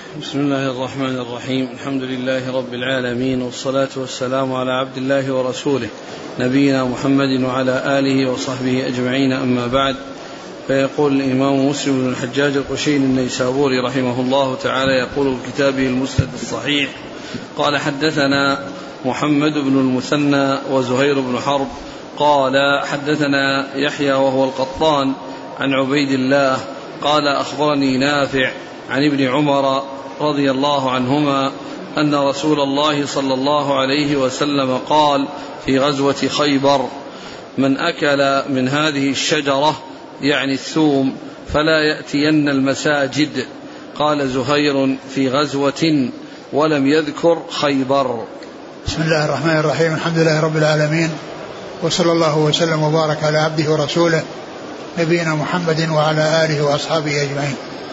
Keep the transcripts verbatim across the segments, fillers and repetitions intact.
بسم الله الرحمن الرحيم. الحمد لله رب العالمين، والصلاة والسلام على عبد الله ورسوله نبينا محمد وعلى آله وصحبه أجمعين، أما بعد. فيقول الإمام مسلم بن الحجاج القشيري النيسابوري رحمه الله تعالى يقول في كتابه المسند الصحيح: قال حدثنا محمد بن المثنى وزهير بن حرب قال حدثنا يحيى وهو القطان عن عبيد الله قال أخبرني نافع عن ابن عمر رضي الله عنهما أن رسول الله صلى الله عليه وسلم قال في غزوة خيبر: من أكل من هذه الشجرة يعني الثوم فلا يأتين المساجد. قال زهير: في غزوة، ولم يذكر خيبر. بسم الله الرحمن الرحيم. الحمد لله رب العالمين، وصلى الله وسلم وبارك على عبده ورسوله نبينا محمد وعلى آله وأصحابه أجمعين.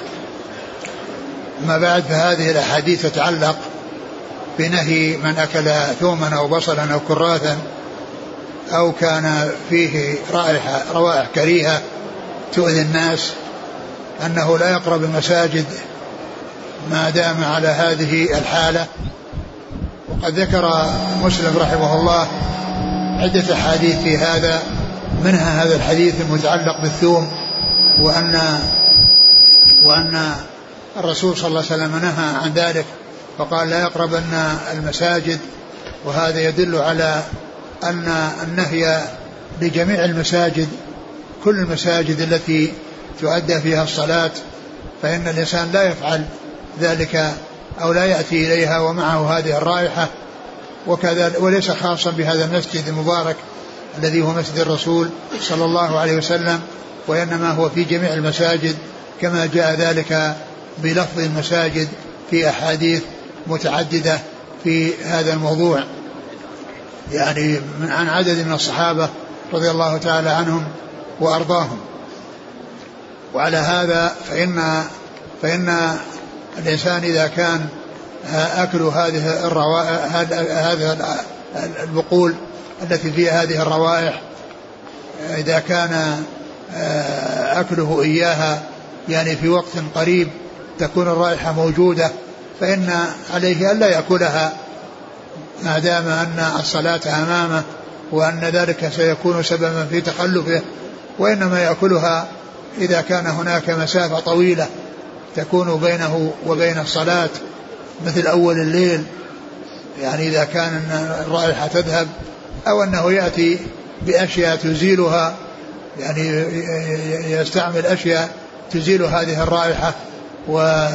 أما بعد، فهذه الأحاديث تتعلق بنهي من أكل ثوما أو بصلا أو كراثا أو كان فيه رائحة روائح كريهة تؤذي الناس، أنه لا يقرب المساجد ما دام على هذه الحالة. وقد ذكر مسلم رحمه الله عدة أحاديث في هذا، منها هذا الحديث المتعلق بالثوم، وأن وأن الرسول صلى الله عليه وسلم نهى عن ذلك فقال: لا يقربن المساجد. وهذا يدل على أن النهي لجميع المساجد، كل المساجد التي تؤدى فيها الصلاة، فإن الإنسان لا يفعل ذلك أو لا يأتي إليها ومعه هذه الرائحة. وكذا وليس خاصا بهذا المسجد المبارك الذي هو مسجد الرسول صلى الله عليه وسلم، وإنما هو في جميع المساجد، كما جاء ذلك بلفظ المساجد في أحاديث متعددة في هذا الموضوع، يعني عن عدد من الصحابة رضي الله تعالى عنهم وأرضاهم. وعلى هذا فإن فإن الإنسان إذا كان أكل هذه الروائح هذه البقول التي فيها هذه الروائح، إذا كان أكله إياها يعني في وقت قريب تكون الرائحة موجودة، فإن عليه ألا يأكلها ما دام أن الصلاة أمامه وأن ذلك سيكون سببا في تخلفه، وإنما يأكلها إذا كان هناك مسافة طويلة تكون بينه وبين الصلاة، مثل أول الليل، يعني إذا كان الرائحة تذهب، أو أنه يأتي بأشياء تزيلها، يعني يستعمل أشياء تزيل هذه الرائحة و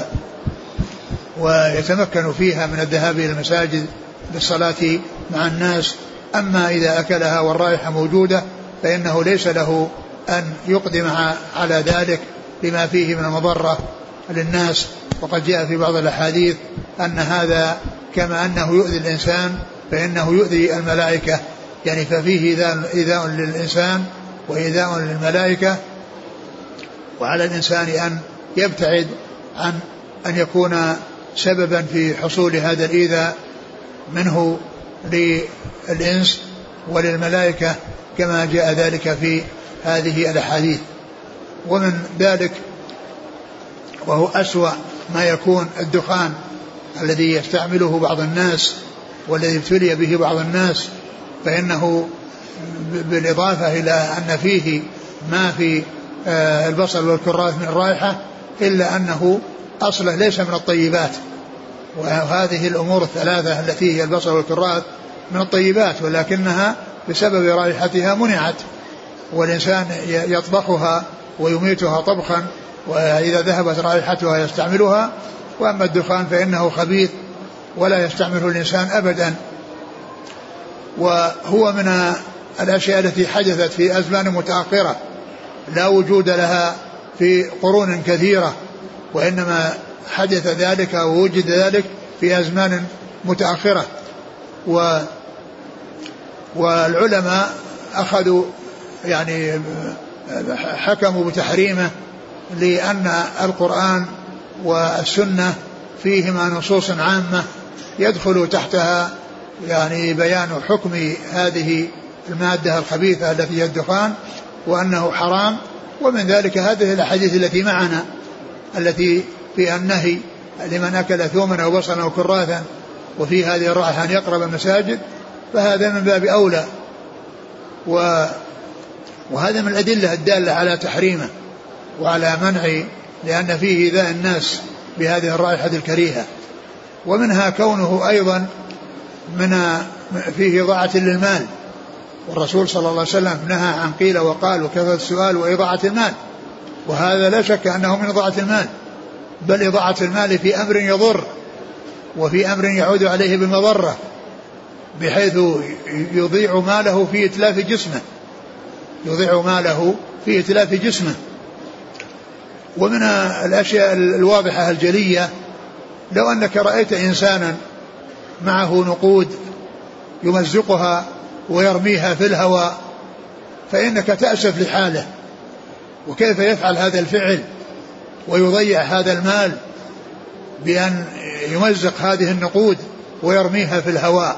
ويتمكن فيها من الذهاب إلى المساجد بالصلاة مع الناس. أما إذا أكلها والرائحة موجودة فإنه ليس له أن يقدم على ذلك لما فيه من المضرة للناس. وقد جاء في بعض الأحاديث أن هذا كما أنه يؤذي الإنسان فإنه يؤذي الملائكة، يعني ففيه إيذاء للإنسان وإيذاء للملائكة، وعلى الإنسان أن يبتعد عن أن يكون سببا في حصول هذا الإيذاء منه للإنس وللملائكة، كما جاء ذلك في هذه الأحاديث. ومن ذلك وهو أسوأ ما يكون الدخان الذي يستعمله بعض الناس والذي ابتلي به بعض الناس، فإنه بالإضافة إلى أن فيه ما في البصل والكراث من الرائحة، إلا أنه أصله ليس من الطيبات. وهذه الأمور الثلاثة التي هي البصل والكراث من الطيبات، ولكنها بسبب رائحتها منعت، والإنسان يطبخها ويميتها طبخا، وإذا ذهبت رائحتها يستعملها. وأما الدخان فإنه خبيث ولا يستعمله الإنسان أبدا، وهو من الأشياء التي حدثت في أزمان متأخرة لا وجود لها في قرون كثيرة، وإنما حدث ذلك ووجد ذلك في أزمان متأخرة. و والعلماء أخذوا يعني حكموا بتحريمه، لأن القرآن والسنة فيهما نصوص عامة يدخل تحتها يعني بيان حكم هذه المادة الخبيثة التي هي الدخان، وأنه حرام. ومن ذلك هذه الأحاديث التي معنا التي فيها النهي لمن أكل ثوما أو بصلا أو كراثا وفي هذه الرائحة أن يقرب المساجد، فهذا من باب أولى، و وهذا من الأدلة الدالة على تحريمه وعلى منع، لأن فيه إيذاء الناس بهذه الرائحة الكريهة. ومنها كونه أيضا من فيه إضاعة للمال، والرسول صلى الله عليه وسلم نهى عن قيل وقال وكثرة السؤال وإضاعة المال، وهذا لا شك أنه من إضاعة المال، بل إضاعة المال في أمر يضر وفي أمر يعود عليه بالمضرة، بحيث يضيع ماله في إتلاف جسمه يضيع ماله في إتلاف جسمه. ومن الأشياء الواضحة الجلية لو أنك رأيت إنسانا معه نقود يمزقها ويرميها في الهواء فإنك تأسف لحاله، وكيف يفعل هذا الفعل ويضيع هذا المال بأن يمزق هذه النقود ويرميها في الهواء.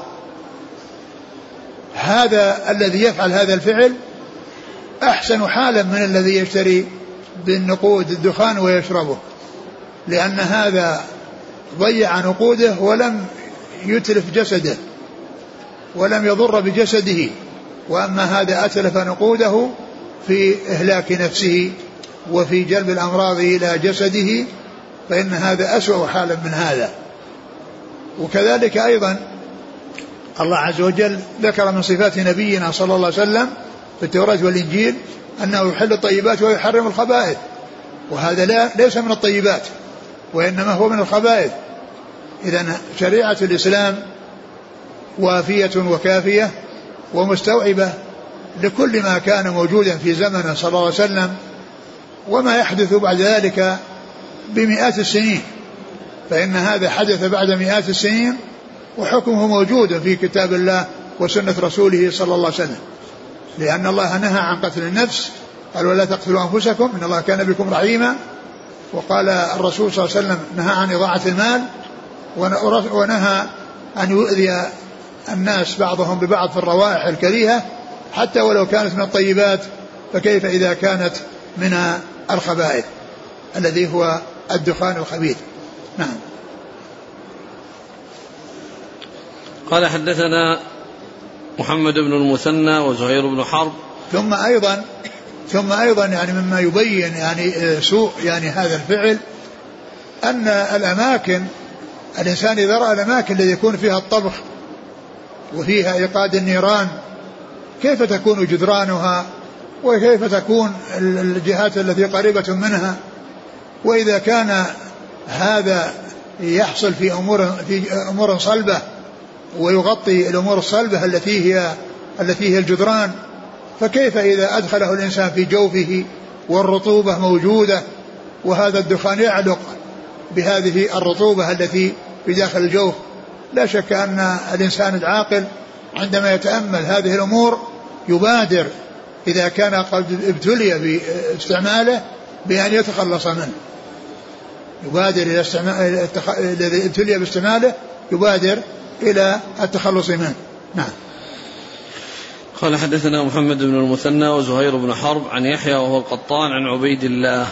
هذا الذي يفعل هذا الفعل أحسن حالا من الذي يشتري بالنقود الدخان ويشربه، لأن هذا ضيع نقوده ولم يتلف جسده ولم يضر بجسده، وأما هذا أتلف نقوده في إهلاك نفسه وفي جلب الأمراض إلى جسده، فإن هذا أسوأ حالا من هذا. وكذلك أيضا الله عز وجل ذكر من صفات نبينا صلى الله عليه وسلم في التوراة والإنجيل أنه يحل الطيبات ويحرم الخبائث، وهذا لا ليس من الطيبات وإنما هو من الخبائث. إذن شريعة الإسلام وافية وكافية ومستوعبة لكل ما كان موجودا في زمن صلى الله عليه وسلم وما يحدث بعد ذلك بمئات السنين، فإن هذا حدث بعد مئات السنين وحكمه موجود في كتاب الله وسنة رسوله صلى الله عليه وسلم، لأن الله نهى عن قتل النفس، قال ولا تقتلوا أنفسكم إن الله كان بكم رحيما، وقال الرسول صلى الله عليه وسلم نهى عن إضاعة المال، ونهى أن يؤذي الناس بعضهم ببعض في الروائح الكريهة حتى ولو كانت من الطيبات، فكيف إذا كانت من الخبائث الذي هو الدخان الخبيث. نعم. قال حدثنا محمد بن المثنى وزهير بن حرب. ثم أيضا ثم أيضا يعني مما يبين يعني سوء يعني هذا الفعل أن الأماكن الإنسان إذا رأى الأماكن التي يكون فيها الطبخ وفيها إيقاد النيران كيف تكون جدرانها وكيف تكون الجهات التي قريبة منها، وإذا كان هذا يحصل في أمور في أمور صلبة ويغطي الأمور الصلبة التي هي التي هي الجدران، فكيف إذا أدخله الإنسان في جوفه والرطوبة موجودة وهذا الدخان يعلق بهذه الرطوبة التي في داخل الجوف. لا شك أن الإنسان العاقل عندما يتأمل هذه الأمور يبادر إذا كان قد ابتلي باستعماله بأن يتخلص منه، يبادر إلى استعمال الذي ابتلي باستعماله يبادر إلى التخلص منه. نعم. قال حدثنا محمد بن المثنى وزهير بن حرب عن يحيى وهو القطان عن عبيد الله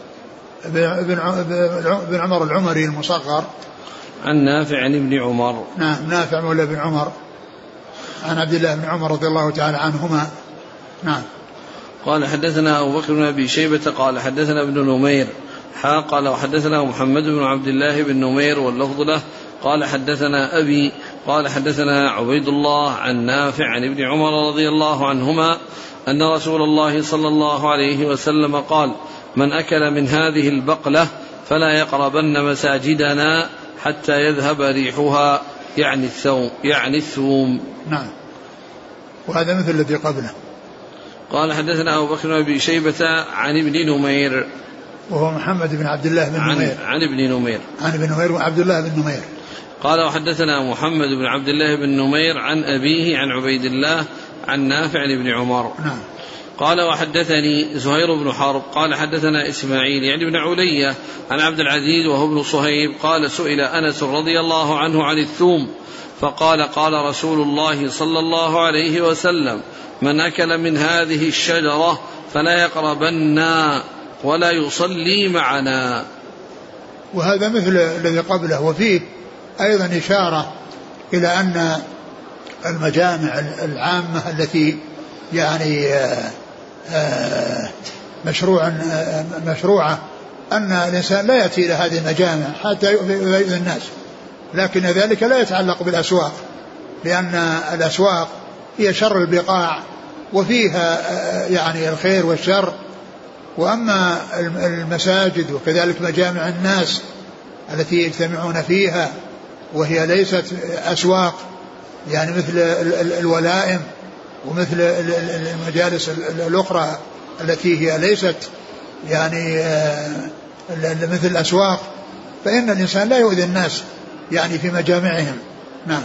بن عمر العمري المصغر عن نافع عن ابن عمر. نعم نافع مولى بن عمر عن عبد الله بن عمر رضي الله تعالى عنهما. نعم. قال حدثنا أبو بكر بن أبي شيبة قال حدثنا ابن نمير حا قال وحدثنا محمد بن عبد الله بن نمير واللفظ له قال حدثنا أبي قال حدثنا عبيد الله عن نافع عن ابن عمر رضي الله عنهما أن رسول الله صلى الله عليه وسلم قال من أكل من هذه البقلة فلا يقربن مساجدنا حتى يذهب ريحها يعني الثوم يعني الثوم. نعم. وهذا مثل الذي قبله. قال حدثنا أبو بكر بن أبي شيبة عن ابن نمير وهو محمد بن عبد الله بن عن نمير عن ابن نمير عن ابن نمير وعبد الله بن نمير. قال وحدثنا محمد بن عبد الله بن نمير عن أبيه عن عبيد الله عن نافع عن ابن عمر. نعم. قال وحدثني زهير بن حرب قال حدثنا إسماعيل يعني بن علية عن عبد العزيز وهو ابن صهيب قال سئل أنس رضي الله عنه عن الثوم فقال قال رسول الله صلى الله عليه وسلم من أكل من هذه الشجرة فلا يقربنا ولا يصلي معنا. وهذا مثل الذي قبله. وفيه أيضا إشارة إلى أن المجامع العامة التي يعني مشروع مشروعة أن الإنسان لا يأتي إلى هذه المجامع حتى يؤذي الناس، لكن ذلك لا يتعلق بالأسواق، لأن الأسواق هي شر البقاع وفيها يعني الخير والشر. وأما المساجد وكذلك مجامع الناس التي يجتمعون فيها وهي ليست أسواق، يعني مثل الولائم ومثل المجالس الأخرى التي هي ليست يعني مثل الأسواق، فإن الإنسان لا يؤذي الناس يعني في مجامعهم. نعم.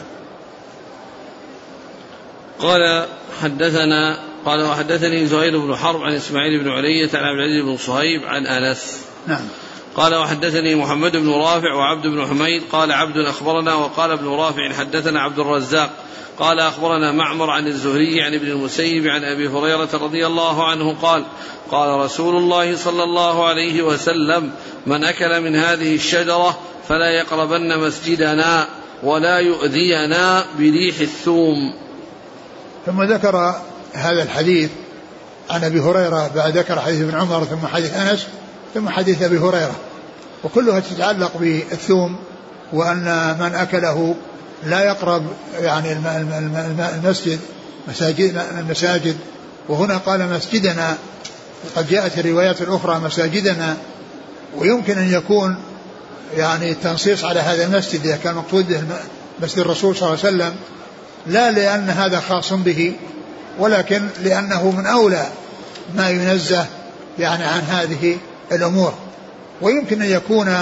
قال حدثنا قال وحدثني زهير بن حرب عن إسماعيل بن علية عن عبد العزيز بن صهيب عن أنس. نعم. قال وحدثني محمد بن رافع وعبد بن حميد قال عبد أخبرنا وقال ابن رافع حدثنا عبد الرزاق قال أخبرنا معمر عن الزهري عن ابن المسيب عن أبي هريرة رضي الله عنه قال قال رسول الله صلى الله عليه وسلم من أكل من هذه الشجرة فلا يقربن مسجدنا ولا يؤذينا بريح الثوم. ثم ذكر هذا الحديث عن أبي هريرة بعد ذكر حديث ابن عمر ثم حديث أنس ثم حديث أبي هريرة، وكلها تتعلق بالثوم، وأن من أكله لا يقرب يعني المسجد مساجد المساجد وهنا قال مسجدنا، وقد جاءت الروايات الأخرى مساجدنا، ويمكن أن يكون يعني التنصيص على هذا المسجد إذا كان مقصود به مسجد الرسول صلى الله عليه وسلم، لا لأن هذا خاص به، ولكن لأنه من أولى ما ينزه يعني عن هذه الأمور. ويمكن أن يكون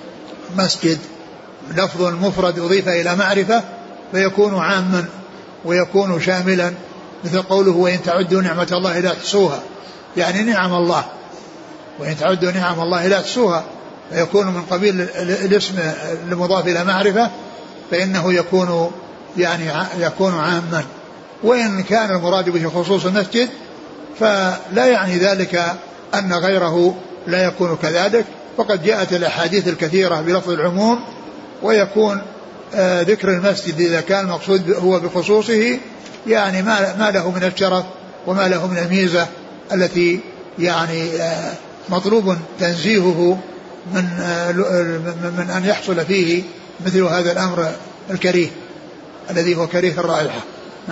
مسجد لفظ مفرد أضيف إلى معرفة فيكون عاما ويكون شاملا، مثل قوله وإن تعدوا نعمة الله لا تحصوها، يعني نعم الله، وإن تعدوا نعم الله لا تحصوها، فيكون من قبيل الاسم المضاف إلى معرفة، فإنه يكون يعني يكون عاما. وإن كان المراد به خصوص المسجد فلا يعني ذلك أن غيره لا يكون كذلك، فقد جاءت الأحاديث الكثيرة بلفظ العموم، ويكون آه ذكر المسجد إذا كان المقصود هو بخصوصه يعني ما, ما له من الشرف وما له من الميزة التي يعني آه مطلوب تنزيهه من, آه من أن يحصل فيه مثل هذا الأمر الكريه الذي هو كريه الرائحة. نعم.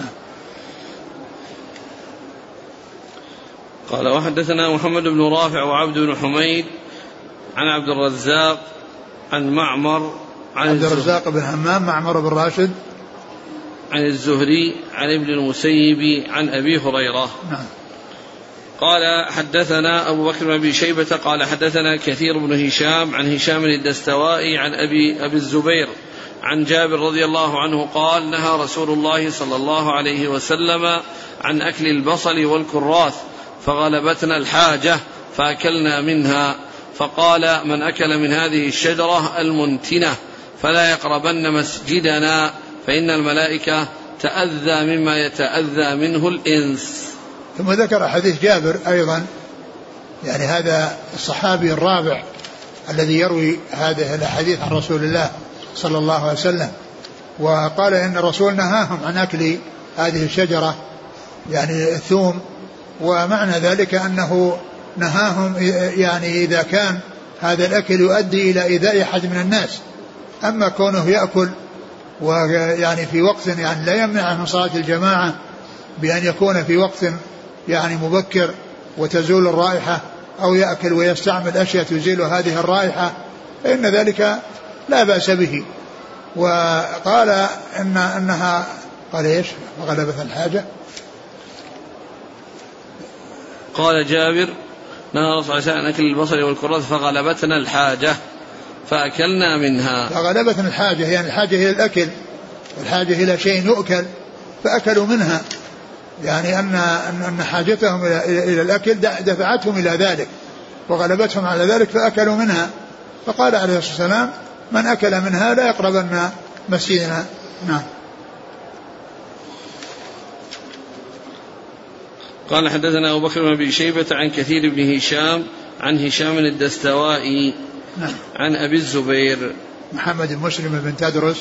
قال وحدثنا محمد بن رافع وعبد بن حميد عن عبد الرزاق عن معمر عن عبد الرزاق بن همام معمر بن راشد عن الزهري عن ابن المسيب عن أبي هريرة. نعم. قال حدثنا أبو بكر بن أبي شيبة قال حدثنا كثير بن هشام عن هشام الدستوائي عن أبي, أبي الزبير عن جابر رضي الله عنه قال نهى رسول الله صلى الله عليه وسلم عن أكل البصل والكراث فغلبتنا الحاجة فأكلنا منها، فقال من أكل من هذه الشجرة المنتنة فلا يقربن مسجدنا فإن الملائكة تأذى مما يتأذى منه الإنس. ثم ذكر حديث جابر أيضا، يعني هذا الصحابي الرابع الذي يروي هذه الحديث عن رسول الله صلى الله عليه وسلم، وقال إن الرسول نهاهم عن أكل هذه الشجرة يعني الثوم، ومعنى ذلك أنه نهاهم يعني إذا كان هذا الأكل يؤدي إلى إيذاء أحد من الناس. أما كونه يأكل ويعني في وقت يعني لا يمنع من صلاة الجماعة بأن يكون في وقت يعني مبكر وتزول الرائحة، أو يأكل ويستعمل أشياء تزيل هذه الرائحة، فإن ذلك لا بأس به. وقال إن أنها قال إيش وغلبت الحاجة. قال جابر نهى رسول الله عن أكل البصل والكراث فغلبتنا الحاجة فأكلنا منها. فغلبتنا الحاجة يعني الحاجة إلى الأكل، والحاجة إلى شيء يؤكل فأكلوا منها، يعني أن أن حاجتهم إلى الأكل دفعتهم إلى ذلك وغلبتهم على ذلك فأكلوا منها. فقال عليه الصلاة والسلام من أكل منها لا يقربن مسجدنا. نعم. قال حدثنا أبو بكر بن أبي شيبة عن كثير بن هشام عن هشام الدستوائي نعم. عن أبي الزبير محمد بن مسلم بن تدرس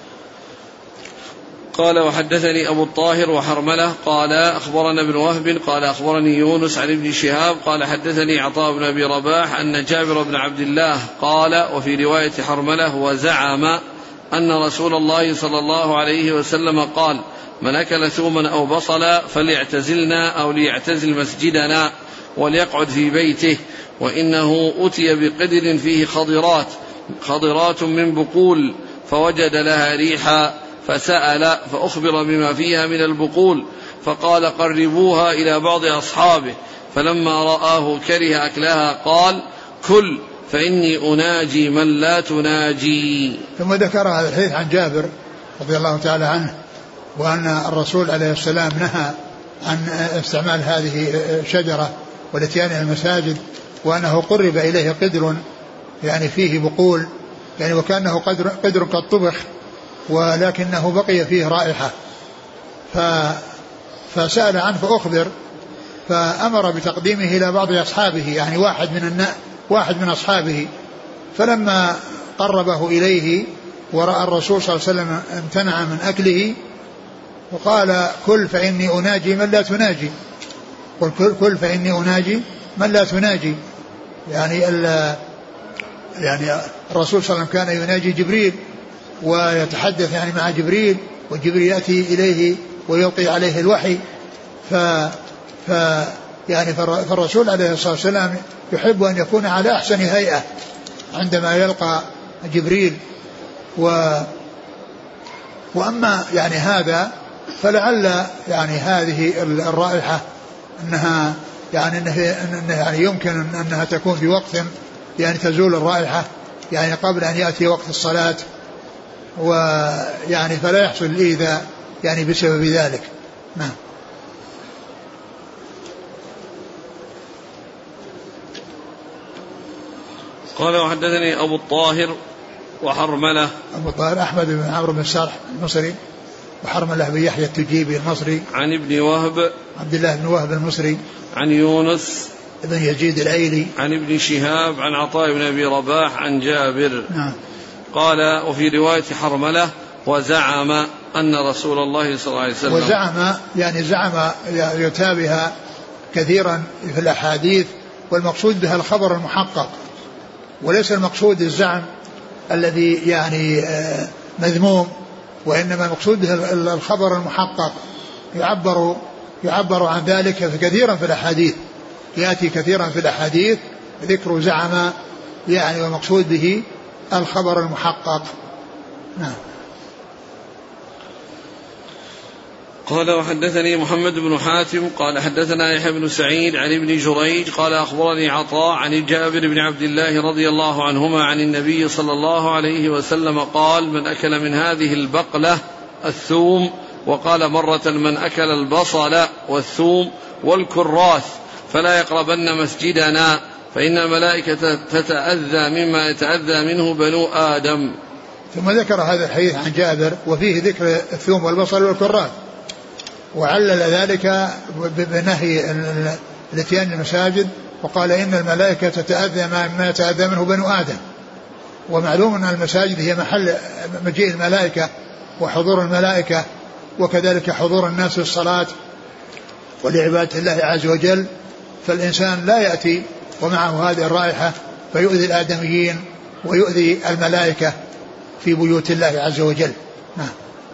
قال وحدثني أبو الطاهر وحرملة قال أخبرنا ابن وهب قال أخبرني يونس عن ابن شهاب قال حدثني عطاء بن أبي رباح أن جابر بن عبد الله قال وفي رواية حرملة وزعم أن رسول الله صلى الله عليه وسلم قال من أكل ثوما أو بصلا فليعتزلنا أو ليعتزل مسجدنا وليقعد في بيته وإنه أتي بقدر فيه خضرات خضرات من بقول فوجد لها ريحا فسأل فأخبر بما فيها من البقول فقال قربوها إلى بعض أصحابه فلما رآه كره أكلها قال كل فإني أناجي من لا تناجي. ثم ذكر هذا الحديث عن جابر رضي الله تعالى عنه وأن الرسول عليه السلام نهى عن استعمال هذه الشجرة والاتيان إلى المساجد وأنه قرب إليه قدر يعني فيه بقول يعني وكأنه قدر, قدر قد طبخ ولكنه بقي فيه رائحة فسأل عنه فأخبر فأمر بتقديمه إلى بعض أصحابه يعني واحد من النا واحد من أصحابه فلما قربه إليه ورأى الرسول صلى الله عليه وسلم امتنع من أكله وقال كل فإني أناجي من لا تناجي قل كل, كل فإني أناجي من لا تناجي يعني يعني الرسول صلى الله عليه وسلم كان يناجي جبريل ويتحدث يعني مع جبريل وجبريل يأتي إليه ويلقي عليه الوحي ف, ف يعني فالرسول عليه الصلاة والسلام يحب أن يكون على أحسن هيئة عندما يلقى جبريل و وأما يعني هذا فلعل يعني هذه الرائحة أنها يعني أنها يعني يمكن أنها تكون في وقت يعني تزول الرائحة يعني قبل أن يأتي وقت الصلاة ويعني فلا يحصل الإيذاء يعني بسبب ذلك. نعم. قال وحدثني أبو الطاهر وحرملة أبو الطاهر أحمد بن عمرو بن السارح المصري وحرملة بن يحيى التجيبي المصري عن ابن وهب عبد الله بن وهب المصري عن يونس ابن يزيد الأيلي عن ابن شهاب عن عطاء بن أبي رباح عن جابر. نعم. قال وفي رواية حرملة وزعم أن رسول الله صلى الله عليه وسلم وزعم يعني زعم يتابها كثيرا في الأحاديث والمقصود بها الخبر المحقق وليس المقصود الزعم الذي يعني مذموم وإنما المقصود به الخبر المحقق يعبر يعبر عن ذلك كثيرا في الأحاديث يأتي كثيرا في الأحاديث ذكر زعم يعني والمقصود به الخبر المحقق. نعم. قال وحدثني محمد بن حاتم قال حدثنا يحيى بن سعيد عن ابن جريج قال أخبرني عطاء عن جابر بن عبد الله رضي الله عنهما عن النبي صلى الله عليه وسلم قال من أكل من هذه البقلة الثوم وقال مرة من أكل البصل والثوم والكراث فلا يقربن مسجدنا فإن الملائكة تتأذى مما يتأذى منه بنو آدم. ثم ذكر هذا الحديث عن جابر وفيه ذكر الثوم والبصل والكراث وعلل ذلك بنهي الاتيان المساجد وقال إن الملائكة تتأذى ما يتأذى منه بنو آدم ومعلوم أن المساجد هي محل مجيء الملائكة وحضور الملائكة وكذلك حضور الناس للصلاة ولعبادة الله عز وجل فالإنسان لا يأتي ومعه هذه الرائحة فيؤذي الآدميين ويؤذي الملائكة في بيوت الله عز وجل. نعم.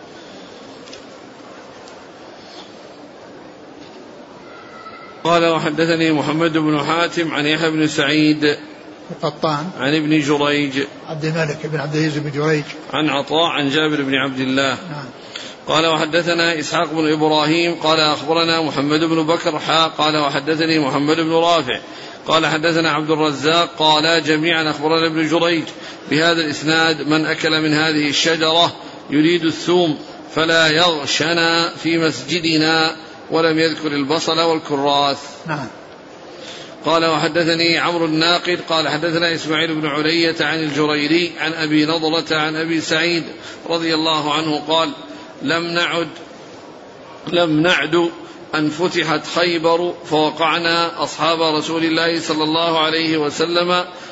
قال وحدثني محمد بن حاتم عن يحيى بن سعيد القطان عن ابن جريج عبد الملك بن عبد العزيز بن جريج عن عطاء عن جابر بن عبد الله. نعم. قال وحدثنا إسحاق بن إبراهيم قال أخبرنا محمد بن بكر حا قال وحدثني محمد بن رافع قال حدثنا عبد الرزاق قال جميعا أخبرنا ابن جريج بهذا الإسناد من أكل من هذه الشجرة يريد الثوم فلا يغشنا في مسجدنا ولم يذكر البصل والكراث. نعم. قال وحدثني عمرو الناقد قال حدثنا إسماعيل بن علية عن الجريري عن أبي نضرة عن أبي سعيد رضي الله عنه قال لم نعد لم نعد أن فتحت خيبر فوقعنا أصحاب رسول الله صلى الله عليه وسلم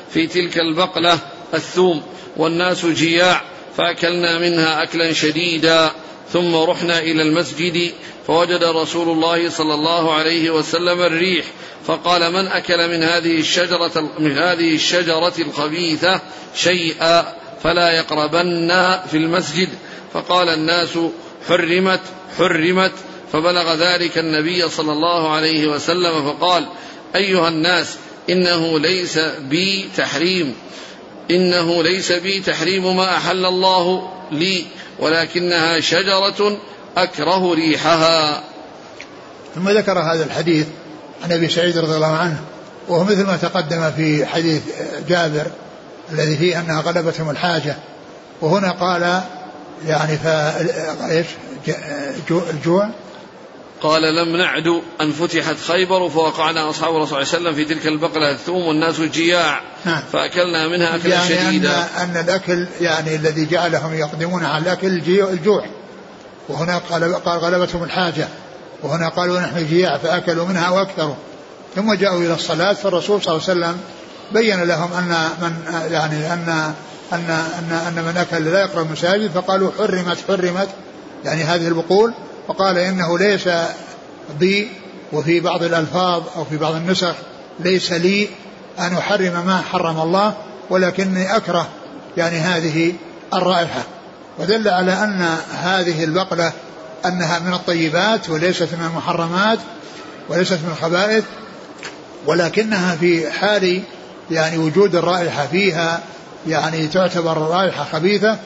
في تلك البقلة الثوم والناس جياع، فأكلنا منها أكلا شديدا، ثم رحنا إلى المسجد فوجد رسول الله صلى الله عليه وسلم الريح، فقال: من أكل من هذه الشجرة, من هذه الشجرة الخبيثة شيئا فلا يقربن في المسجد. فقال الناس: حرمت حرمت. فبلغ ذلك النبي صلى الله عليه وسلم فقال: أيها الناس، إنه ليس بي تحريم إنه ليس بي تحريم ما أحل الله لي، ولكنها شجرة أكره ريحها. ثم ذكر هذا الحديث عن أبي سعيد رضي الله عنه، وهو مثل ما تقدم في حديث جابر الذي فيه أنها غلبتهم الحاجة، وهنا قال يعني فإيش الجوع، قال: لم نعد أن فتحت خيبر فوقعنا أصحاب الرسول صلى الله عليه وسلم في تلك البقلة الثوم والناس جياع، فأكلنا منها أكلا يعني شديدا. أن, أن الأكل يعني الذي جعلهم يقدمون على الأكل الجوع، وهنا قال, قال غلبتهم الحاجة، وهنا قالوا نحن جياع فأكلوا منها وأكثروا. ثم جاءوا إلى الصلاة، فالرسول صلى الله عليه وسلم بين لهم أن من يعني أن أن أن, أن من أكل لا يقرب المساجد، فقالوا حرمت حرمت يعني هذه البقول، وقال إنه ليس بي، وفي بعض الألفاظ أو في بعض النسخ ليس لي أن أحرم ما حرم الله، ولكني أكره يعني هذه الرائحة. ودل على أن هذه البقلة أنها من الطيبات وليست من المحرمات وليست من الخبائث، ولكنها في حال يعني وجود الرائحة فيها يعني تعتبر رائحة خبيثة،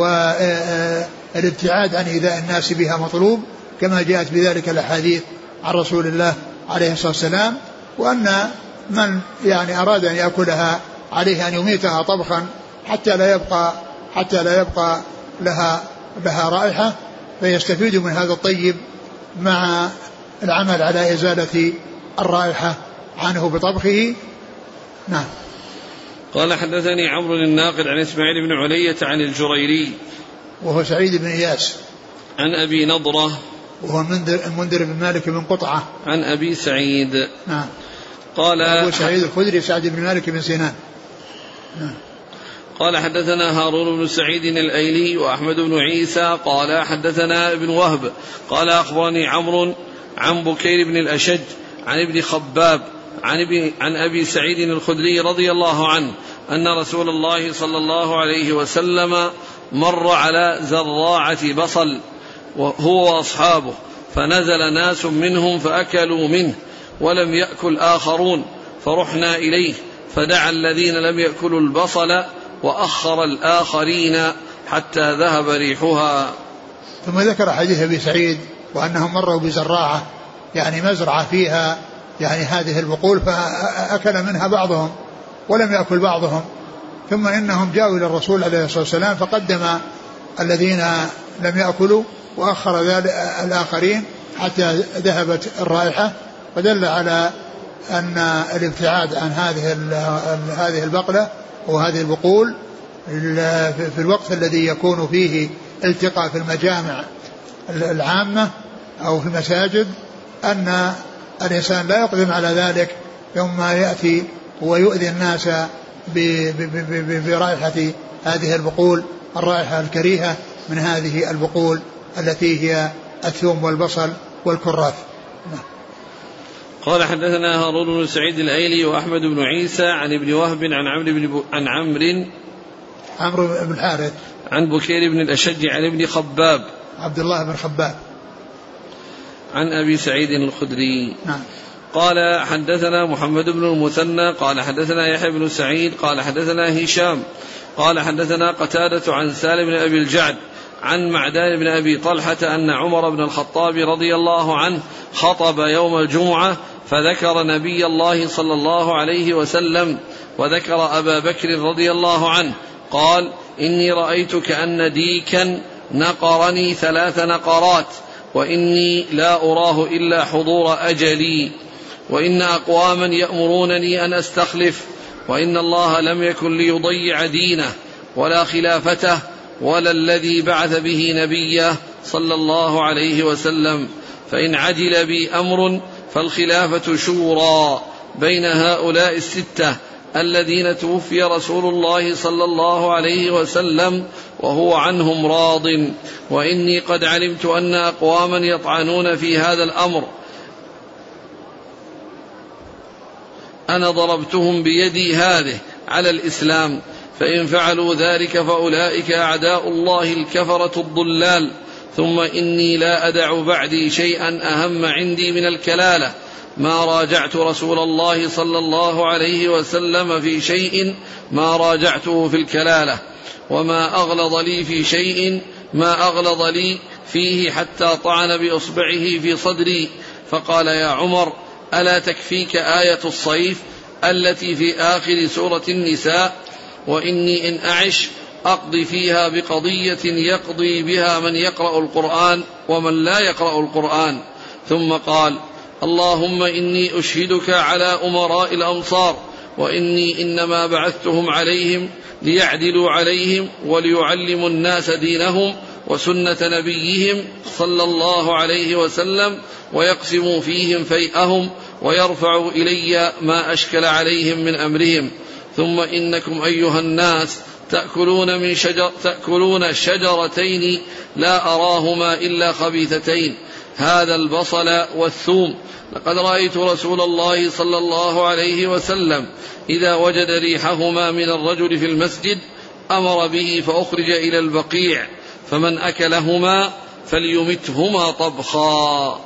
والابتعاد عن إيذاء الناس بها مطلوب، كما جاءت بذلك الأحاديث عن رسول الله عليه الصلاة والسلام. وأن من يعني أراد أن يأكلها عليه أن يميتها طبخا حتى لا يبقى حتى لا يبقى لها لها رائحة، فيستفيد من هذا الطيب مع العمل على إزالة الرائحة عنه بطبخه. نعم. قال: حدثني عمرو الناقد عن إسماعيل بن علية عن الجريري وهو سعيد بن إياس عن أبي نضرة وهو المنذر, المنذر بن مالك بن قطعة عن أبي سعيد. نعم. قال: أبو سعيد الخدري سعد بن مالك بن سنان. نعم. قال: حدثنا هارون بن سعيد الأيلي وأحمد بن عيسى قال: حدثنا ابن وهب قال: أخبرني عمرو عن بكير بن الأشج عن ابن خباب عن, عن أبي سعيد الخدري رضي الله عنه أن رسول الله صلى الله عليه وسلم مر على زراعة بصل وهو وأصحابه، فنزل ناس منهم فأكلوا منه ولم يأكل آخرون، فرحنا إليه فدعا الذين لم يأكلوا البصل وأخر الآخرين حتى ذهب ريحها. ثم ذكر حديث أبي سعيد وأنهم مروا بزراعة يعني مزرعة فيها يعني هذه البقول، فأكل منها بعضهم ولم يأكل بعضهم، ثم إنهم جاءوا إلى الرسول عليه الصلاة والسلام فقدم الذين لم يأكلوا وأخر ذلك الآخرين حتى ذهبت الرائحة، ودل على أن الابتعاد عن هذه هذه البقلة وهذه البقول في الوقت الذي يكون فيه التقاء في المجامع العامة أو في المساجد، أن الإنسان لا يقدم على ذلك ثم يأتي ويؤذي الناس برائحة هذه البقول، الرائحة الكريهة من هذه البقول التي هي الثوم والبصل والكراث. قال: حدثنا هارون بن سعيد الأيلي وأحمد بن عيسى عن ابن وهب عن عمرو بن عن عمرو عمرو بن الحارث عن بكير بن الأشج عن ابن خباب عبد الله بن خباب عن أبي سعيد الخدري. نعم. قال: حدثنا محمد بن المثنى قال: حدثنا يحيى بن سعيد قال: حدثنا هشام قال: حدثنا قتادة عن سالم بن أبي الجعد عن معدان بن أبي طلحة أن عمر بن الخطاب رضي الله عنه خطب يوم الجمعة فذكر نبي الله صلى الله عليه وسلم وذكر أبا بكر رضي الله عنه، قال: إني رأيت كأن ديكا نقرني ثلاث نقرات، وإني لا أراه إلا حضور أجلي، وإن أقواما يأمرونني أن أستخلف، وإن الله لم يكن ليضيع دينه ولا خلافته ولا الذي بعث به نبيه صلى الله عليه وسلم، فإن عجل بي أمر فالخلافة شورى بين هؤلاء الستة الذين توفي رسول الله صلى الله عليه وسلم وهو عنهم راض، وإني قد علمت أن أقواما يطعنون في هذا الأمر أنا ضربتهم بيدي هذه على الإسلام، فإن فعلوا ذلك فأولئك أعداء الله الكفرة الضلال. ثم إني لا أدع بعدي شيئا أهم عندي من الكلالة، ما راجعت رسول الله صلى الله عليه وسلم في شيء ما راجعته في الكلالة، وما أغلظ لي في شيء ما أغلظ لي فيه حتى طعن بإصبعه في صدري فقال: يا عمر، ألا تكفيك آية الصيف التي في آخر سورة النساء؟ وإني إن أعش أقضي فيها بقضية يقضي بها من يقرأ القرآن ومن لا يقرأ القرآن. ثم قال: اللهم إني أشهدك على أمراء الأمصار، وإني إنما بعثتهم عليهم ليعدلوا عليهم وليعلموا الناس دينهم وسنة نبيهم صلى الله عليه وسلم، ويقسموا فيهم فيئهم ويرفعوا إلي ما أشكل عليهم من أمرهم. ثم إنكم أيها الناس تأكلون من شجر تأكلون شجرتين لا أراهما إلا خبيثتين، هذا البصل والثوم. لقد رأيت رسول الله صلى الله عليه وسلم إذا وجد ريحهما من الرجل في المسجد أمر به فأخرج إلى البقيع، فمن أكلهما فليمتهما طبخا.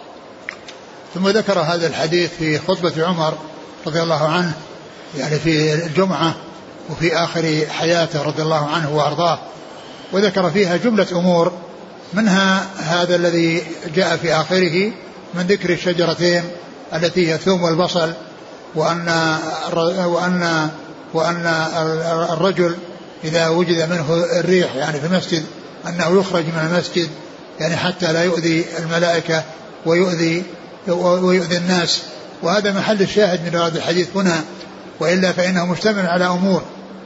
ثم ذكر هذا الحديث في خطبة عمر رضي الله عنه، يعني في الجمعة وفي آخر حياته رضي الله عنه وأرضاه، وذكر فيها جملة أمور، منها هذا الذي جاء في آخره من ذكر الشجرتين التي هي الثوم والبصل، وأن وأن وأن الرجل إذا وجد منه الريح يعني في المسجد أنه يخرج من المسجد، يعني حتى لا يؤذي الملائكة ويؤذي ويؤذي الناس. وهذا محل الشاهد من هذا الحديث هنا، وإلا فإنه مشتمل على أمور.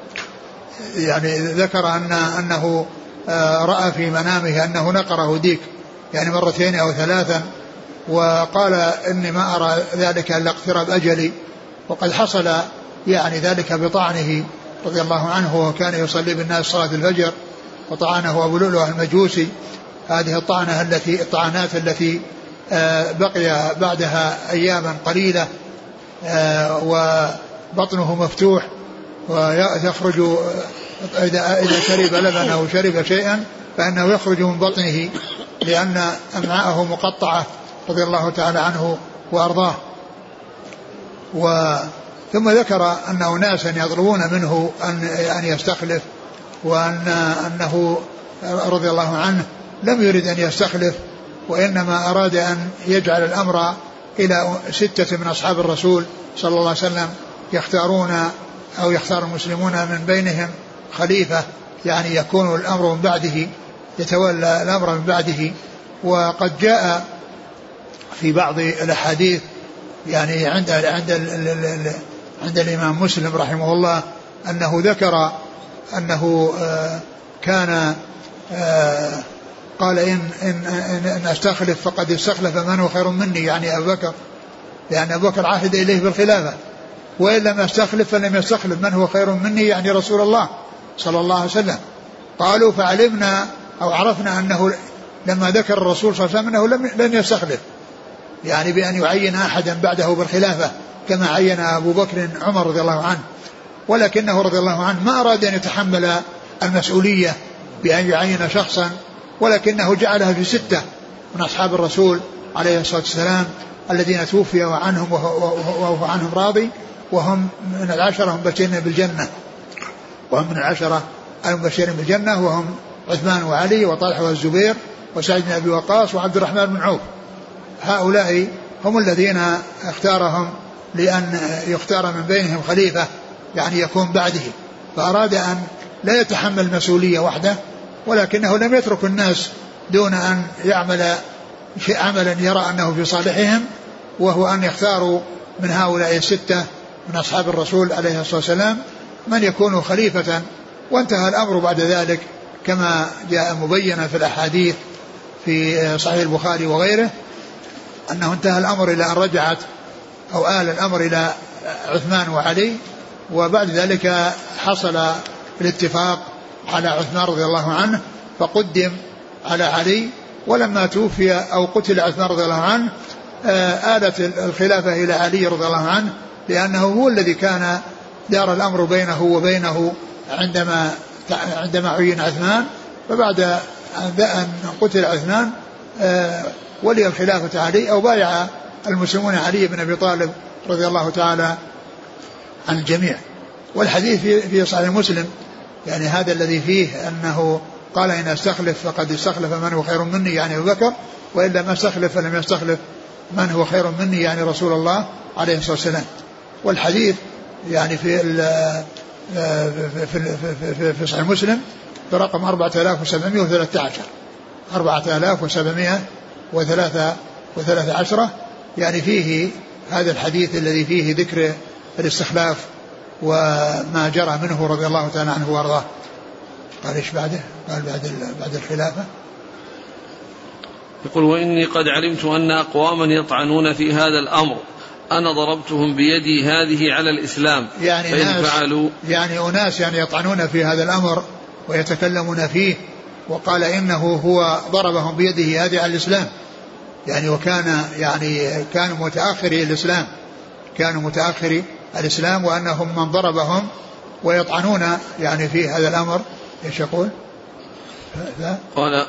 يعني ذكر أن أنه رأى في منامه أنه نقره ديك يعني مرتين أو ثلاثا، وقال إني ما أرى ذلك إلا اقتراب أجلي، وقد حصل يعني ذلك بطعنه رضي الله عنه، وكان يصلي بالناس صلاة الفجر وطعنه أبو لؤلؤ المجوسي. هذه الطعنة التي الطعنات التي بقي بعدها أياما قليلة وبطنه مفتوح ويخرج إذا إذا شرب لبن أو شرب شيئا فإنه يخرج من بطنه لأن أمعاءه مقطعة رضي الله تعالى عنه وأرضاه. ثم ذكر أن أناسا يطلبون منه أن أن يستخلف، وأن أنه رضي الله عنه لم يرد أن يستخلف، وإنما أراد أن يجعل الأمر إلى ستة من أصحاب الرسول صلى الله عليه وسلم يختارون أو يختار المسلمون من بينهم خليفة، يعني يكون الأمر من بعده، يتولى الأمر من بعده. وقد جاء في بعض الأحاديث يعني عند عند عند الإمام مسلم رحمه الله أنه ذكر أنه كان قال إن, إن, إن أستخلف فقد استخلف من هو خير مني، يعني أبو بكر، لأن أبو بكر عهد إليه بالخلافة، وإن لم يستخلف فلم يستخلف من هو خير مني، يعني رسول الله صلى الله عليه وسلم. قالوا فعلمنا أو عرفنا أنه لما ذكر الرسول صلى الله عليه وسلم أنه لم, لم يستخلف، يعني بأن يعين أحدا بعده بالخلافة كما عين أبو بكر عمر رضي الله عنه، ولكنه رضي الله عنه ما أراد أن يتحمل المسؤولية بأن يعين شخصا، ولكنه جعلها في ستة من أصحاب الرسول عليه الصلاة والسلام الذين توفي وعنهم وهو عنهم راضي، وهم من العشرة هم بشرين بالجنة، وهم من العشرة المبشرين بالجنة، وهم عثمان وعلي وطلحة والزبير وسعد بن أبي وقاص وعبد الرحمن بن عوف. هؤلاء هم الذين اختارهم لأن يختار من بينهم خليفة يعني يكون بعده، فأراد أن لا يتحمل المسؤولية وحده، ولكنه لم يترك الناس دون أن يعمل عملا يرى أنه في صالحهم، وهو أن يختاروا من هؤلاء الستة من أصحاب الرسول عليه الصلاة والسلام من يكون خليفة. وانتهى الأمر بعد ذلك كما جاء مبينا في الأحاديث في صحيح البخاري وغيره، أنه انتهى الأمر إلى أن رجعت أو آل الأمر إلى عثمان وعلي، وبعد ذلك حصل الاتفاق على عثمان رضي الله عنه فقدم على علي، ولما توفي أو قتل عثمان رضي الله عنه آلت الخلافة إلى علي رضي الله عنه، لأنه هو الذي كان دار الأمر بينه وبينه عندما عندما عين عثمان. فبعد أن قتل عثمان ولي الخلافة علي أو بايع المسلمون علي بن أبي طالب رضي الله تعالى عن الجميع. والحديث في صحيح مسلم يعني هذا الذي فيه أنه قال إن استخلف فقد استخلف من هو خير مني يعني أبو بكر، وإلا ما استخلف فلم يستخلف من هو خير مني يعني رسول الله عليه الصلاة والسلام. والحديث يعني في في في, في صحيح مسلم برقم أربعة آلاف وسبعمائة وثلاثة عشر أربعة آلاف وسبعمائة وثلاثة عشر، يعني فيه هذا الحديث الذي فيه ذكر الاستخلاف وما جرى منه رضي الله تعالى عنه وارضاه. قال ايش بعده؟ قال بعد بعد الخلافة يقول وإني قد علمت أن أقواما يطعنون في هذا الأمر أنا ضربتهم بيدي هذه على الإسلام يعني فإن فعلوا يعني أناس يعني يطعنون في هذا الأمر ويتكلمون فيه، وقال إنه هو ضربهم بيده هذه على الإسلام، يعني وكان يعني كانوا متأخري الإسلام كانوا متأخري الإسلام وأنهم من ضربهم ويطعنون يعني في هذا الأمر. ايش يقول؟ قال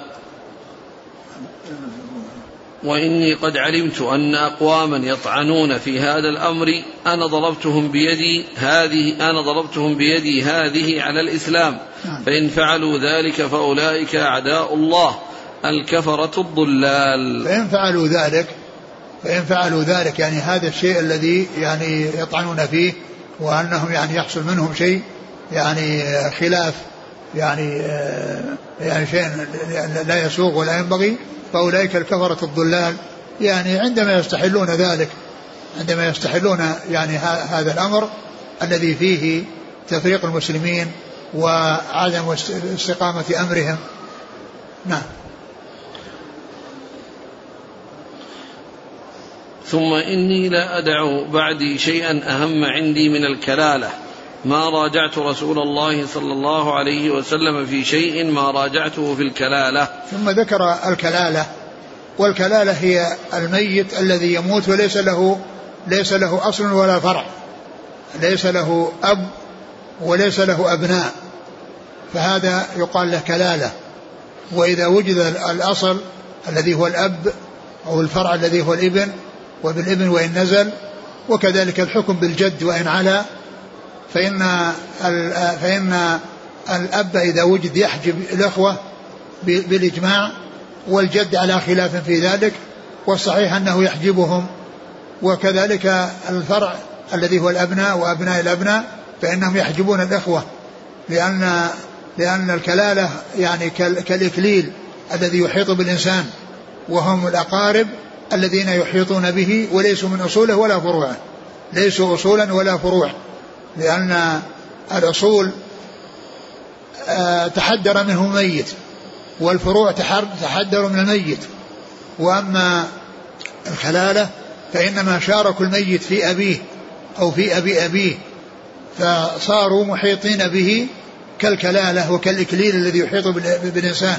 وإني قد علمت أن أقواما يطعنون في هذا الأمر أنا ضربتهم بيدي هذه أنا ضربتهم بيدي هذه على الإسلام فإن فعلوا ذلك فأولئك أعداء الله الكفرة الضلال. فإن فعلوا ذلك فإن فعلوا ذلك يعني هذا الشيء الذي يعني يطعنون فيه وأنهم يعني يحصل منهم شيء يعني خلاف يعني يعني شيء لا يسوغ ولا ينبغي، فأولئك الكفرة الضلال، يعني عندما يستحلون ذلك عندما يستحلون يعني هذا الأمر الذي فيه تفريق المسلمين وعدم استقامة أمرهم. نعم. ثم إني لا أدع بعدي شيئا أهم عندي من الكلالة ما راجعت رسول الله صلى الله عليه وسلم في شيء ما راجعته في الكلالة. ثم ذكر الكلالة، والكلالة هي الميت الذي يموت وليس له ليس له أصل ولا فرع، ليس له أب وليس له أبناء، فهذا يقال له كلالة. وإذا وجد الأصل الذي هو الأب أو الفرع الذي هو الابن وبالابن وإن نزل، وكذلك الحكم بالجد وإن علا، فإن فإن الأب إذا وجد يحجب الأخوة بالإجماع، والجد على خلاف في ذلك، والصحيح أنه يحجبهم. وكذلك الفرع الذي هو الأبناء وأبناء الأبناء فإنهم يحجبون الأخوة، لأن لأن الكلالة يعني كالإكليل الذي يحيط بالإنسان، وهم الأقارب الذين يحيطون به وليسوا من أصوله ولا فروعه، ليسوا أصولا ولا فروع، لأن الأصول تحدر منه الميت والفروع تحدر من الميت. وأما الخلالة فإنما شاركوا الميت في أبيه أو في أبي أبيه، فصاروا محيطين به كالكلالة وكالإكليل الذي يحيط بالإنسان.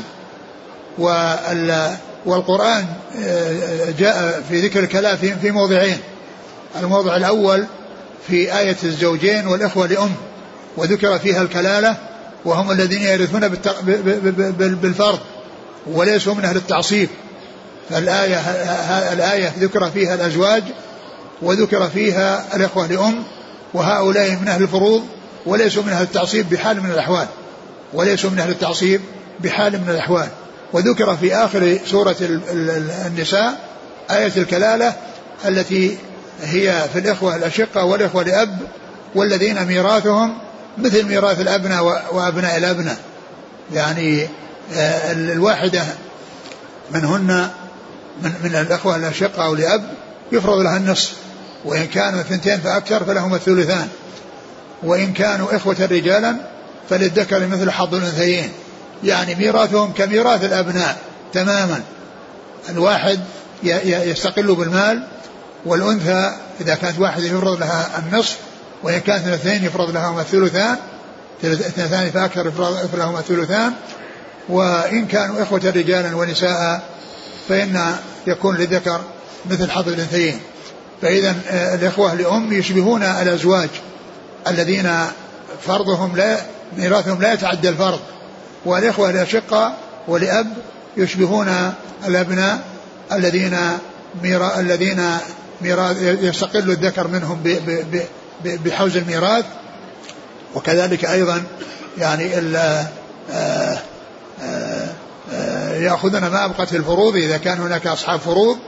والقرآن جاء في ذكر الكلالة في موضعين، الموضع الأول في آية الزوجين والإخوة لأم، وذكر فيها الكلالة وهم الذين يرثون بالفرض وليسوا من أهل التعصيب، فالآية الآية ذكر فيها الأزواج وذكر فيها الإخوة لأم، وهؤلاء من أهل الفروض وليسوا من أهل التعصيب بحال من الأحوال وليسوا من أهل التعصيب بحال من الأحوال. وذكر في آخر سورة النساء آية الكلالة التي هي في الإخوة الأشقة والإخوة لأب، والذين ميراثهم مثل ميراث الأبناء وأبناء الأبناء، يعني الواحدة منهن من, من الإخوة الأشقة أو لأب يفرض لها النصف، وإن كانوا اثنتين فأكثر فلهم الثلثان، وإن كانوا إخوة رجالا فللذكر مثل حظ الأنثيين، يعني ميراثهم كميراث الأبناء تماما. الواحد يستقل بالمال، والأنثى إذا كانت واحدة يفرض لها النصف وإن كانت اثنتين يفرض لهما الثلثان، اثنتان فأكثر يفرض لهما الثلثان. وإن كانوا إخوة رجالا ونساء فإن يكون للذكر مثل حظ الأنثيين. فإذا الإخوة لأم يشبهون الأزواج الذين فرضهم لا ميراثهم لا يتعدى الفرض، والإخوة لأشقة ولأب يشبهون الأبناء الذين ميرا الذين ميراث يستقل الذكر منهم بحوز الميراث. وكذلك أيضا يعني يأخذون ما أبقت الفروض إذا كان هناك أصحاب فروض،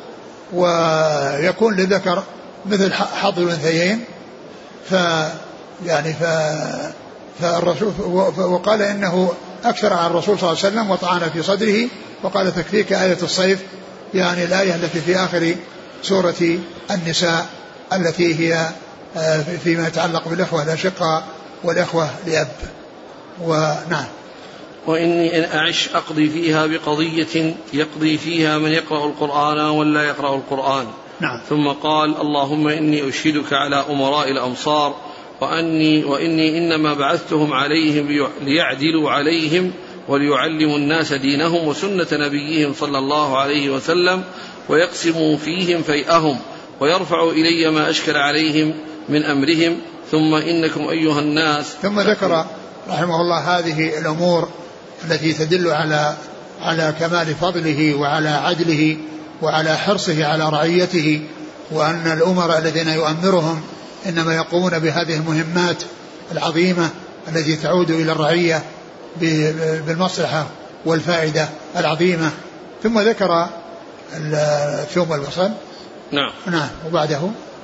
ويكون للذكر مثل حظ الأنثيين. ف يعني ف فالرسول وقال إنه أكثر عن الرسول صلى الله عليه وسلم وطعن في صدره، وقال تكفيك آية الصيف، يعني الآية التي في آخر سورة النساء التي هي فيما يتعلق بالإخوة الأشقاء والإخوة لأب. ونعم. وإني إن أعش أقضي فيها بقضية يقضي فيها من يقرأ القرآن ولا يقرأ القرآن. نعم. ثم قال اللهم إني أشهدك على أمراء الأمصار وأني, وإني إنما بعثتهم عليهم ليعدلوا عليهم وليعلموا الناس دينهم وسنة نبيهم صلى الله عليه وسلم ويقسموا فيهم فيئهم ويرفعوا إلي ما أشكل عليهم من أمرهم. ثم إنكم أيها الناس. ثم ذكر رحمه الله هذه الأمور التي تدل على على كمال فضله وعلى عدله وعلى حرصه على رعيته، وأن الأمراء الذين يؤمرهم إنما يقومون بهذه المهمات العظيمة التي تعود إلى الرعية بالمصلحة والفائدة العظيمة. ثم ذكر الثوم والبصل. نعم. نعم. وبعده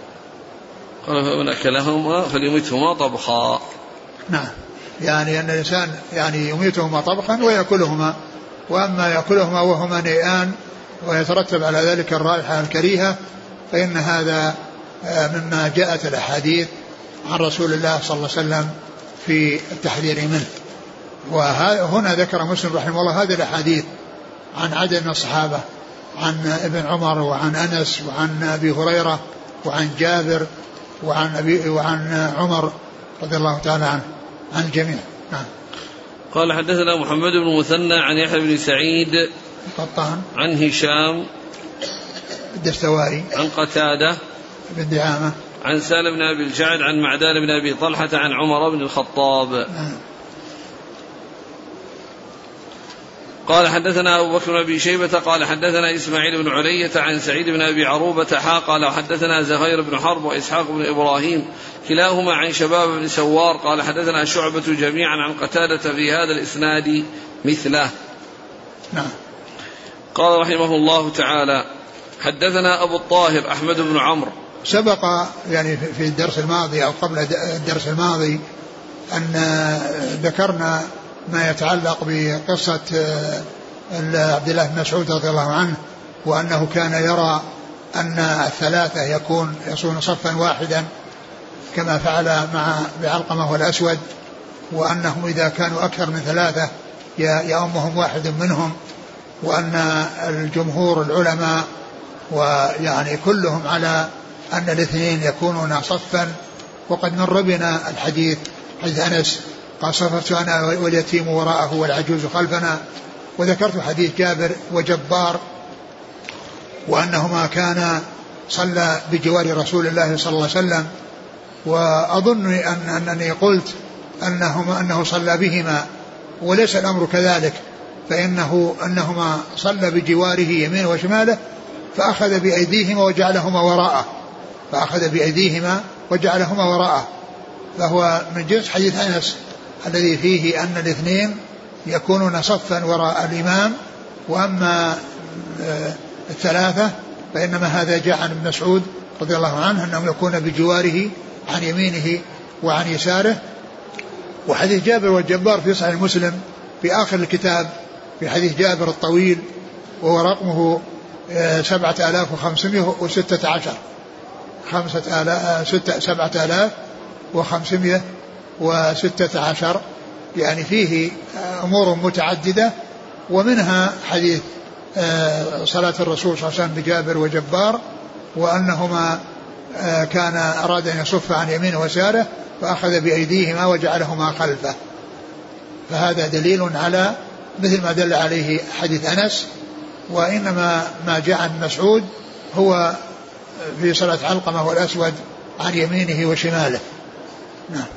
قال فمن أكلهما فليمتهما طبخا. نعم. يعني أن الإنسان يعني يميتهما طبخا ويأكلهما، وأما يأكلهما وهما نيئان ويترتب على ذلك الرائحة الكريهة فإن هذا مما جاءت الأحاديث عن رسول الله صلى الله عليه وسلم في التحذير منه. وهنا ذكر مسلم رحمه الله هذه الأحاديث عن عدد من الصحابة، عن ابن عمر وعن أنس وعن أبي هريرة وعن جابر وعن, أبي وعن عمر رضي الله تعالى عنه عن الجميع. نعم. قال حدثنا محمد بن مثنى عن يحيى بن سعيد قطان عن هشام الدستوائي عن قتادة بن دعامة عن سالم بن أبي الجعد عن معدان بن أبي طلحة عن عمر بن الخطاب. نعم. قال حدثنا أبو بكر بن أبي شيبة قال حدثنا إسماعيل بن علية عن سعيد بن أبي عروبة حا قال حدثنا زهير بن حرب وإسحاق بن إبراهيم كلاهما عن شباب بن سوار قال حدثنا شعبة جميعا عن قتادة في هذا الإسناد مثله. نعم. قال رحمه الله تعالى حدثنا أبو الطاهر أحمد بن عمرو. سبق يعني في الدرس الماضي أو قبل الدرس الماضي أن ذكرنا ما يتعلق بقصة عبد الله بن مسعود رضي الله عنه، وأنه كان يرى أن الثلاثة يكون يصون صفا واحدا كما فعل مع بعلقمة والأسود، وأنهم إذا كانوا أكثر من ثلاثة يأمهم واحد منهم، وأن الجمهور العلماء ويعني كلهم على أن الاثنين يكونون صفا. وقد مر بنا الحديث حديث أنس قال صففت أنا واليتيم وراءه والعجوز خلفنا، وذكرت حديث جابر وجبار وأنهما كان صلى بجوار رسول الله صلى الله عليه وسلم، وأظن أن أنني قلت أنهما أنه صلى بهما وليس الأمر كذلك، فإنه أنهما صلى بجواره يمين وشماله فأخذ بأيديهما وجعلهما وراءه فأخذ بأيديهما وجعلهما وراءه فهو من جنس حديث أنس الذي فيه أن الاثنين يكونون صفا وراء الإمام، وأما الثلاثة فإنما هذا جاء عن ابن مسعود رضي الله عنه أنهم يكون بجواره عن يمينه وعن يساره. وحديث جابر والجبار في صحيح مسلم في آخر الكتاب في حديث جابر الطويل وهو رقمه سبعة آلاف وخمسمائة وستة عشر خمسة آلاف ستة سبعة آلاف وخمسمائة وستة عشر، يعني فيه أمور متعددة، ومنها حديث صلاة الرسول صلى الله عليه وسلم بجابر وجبار، وأنهما كان أراد أن يصف عن يمينه ويساره فأخذ بأيديهما وجعلهما خلفه. فهذا دليل على مثل ما دل عليه حديث أنس. وإنما ما جاء عن مسعود هو في صلاة علقمة والأسود عن يمينه وشماله. نعم.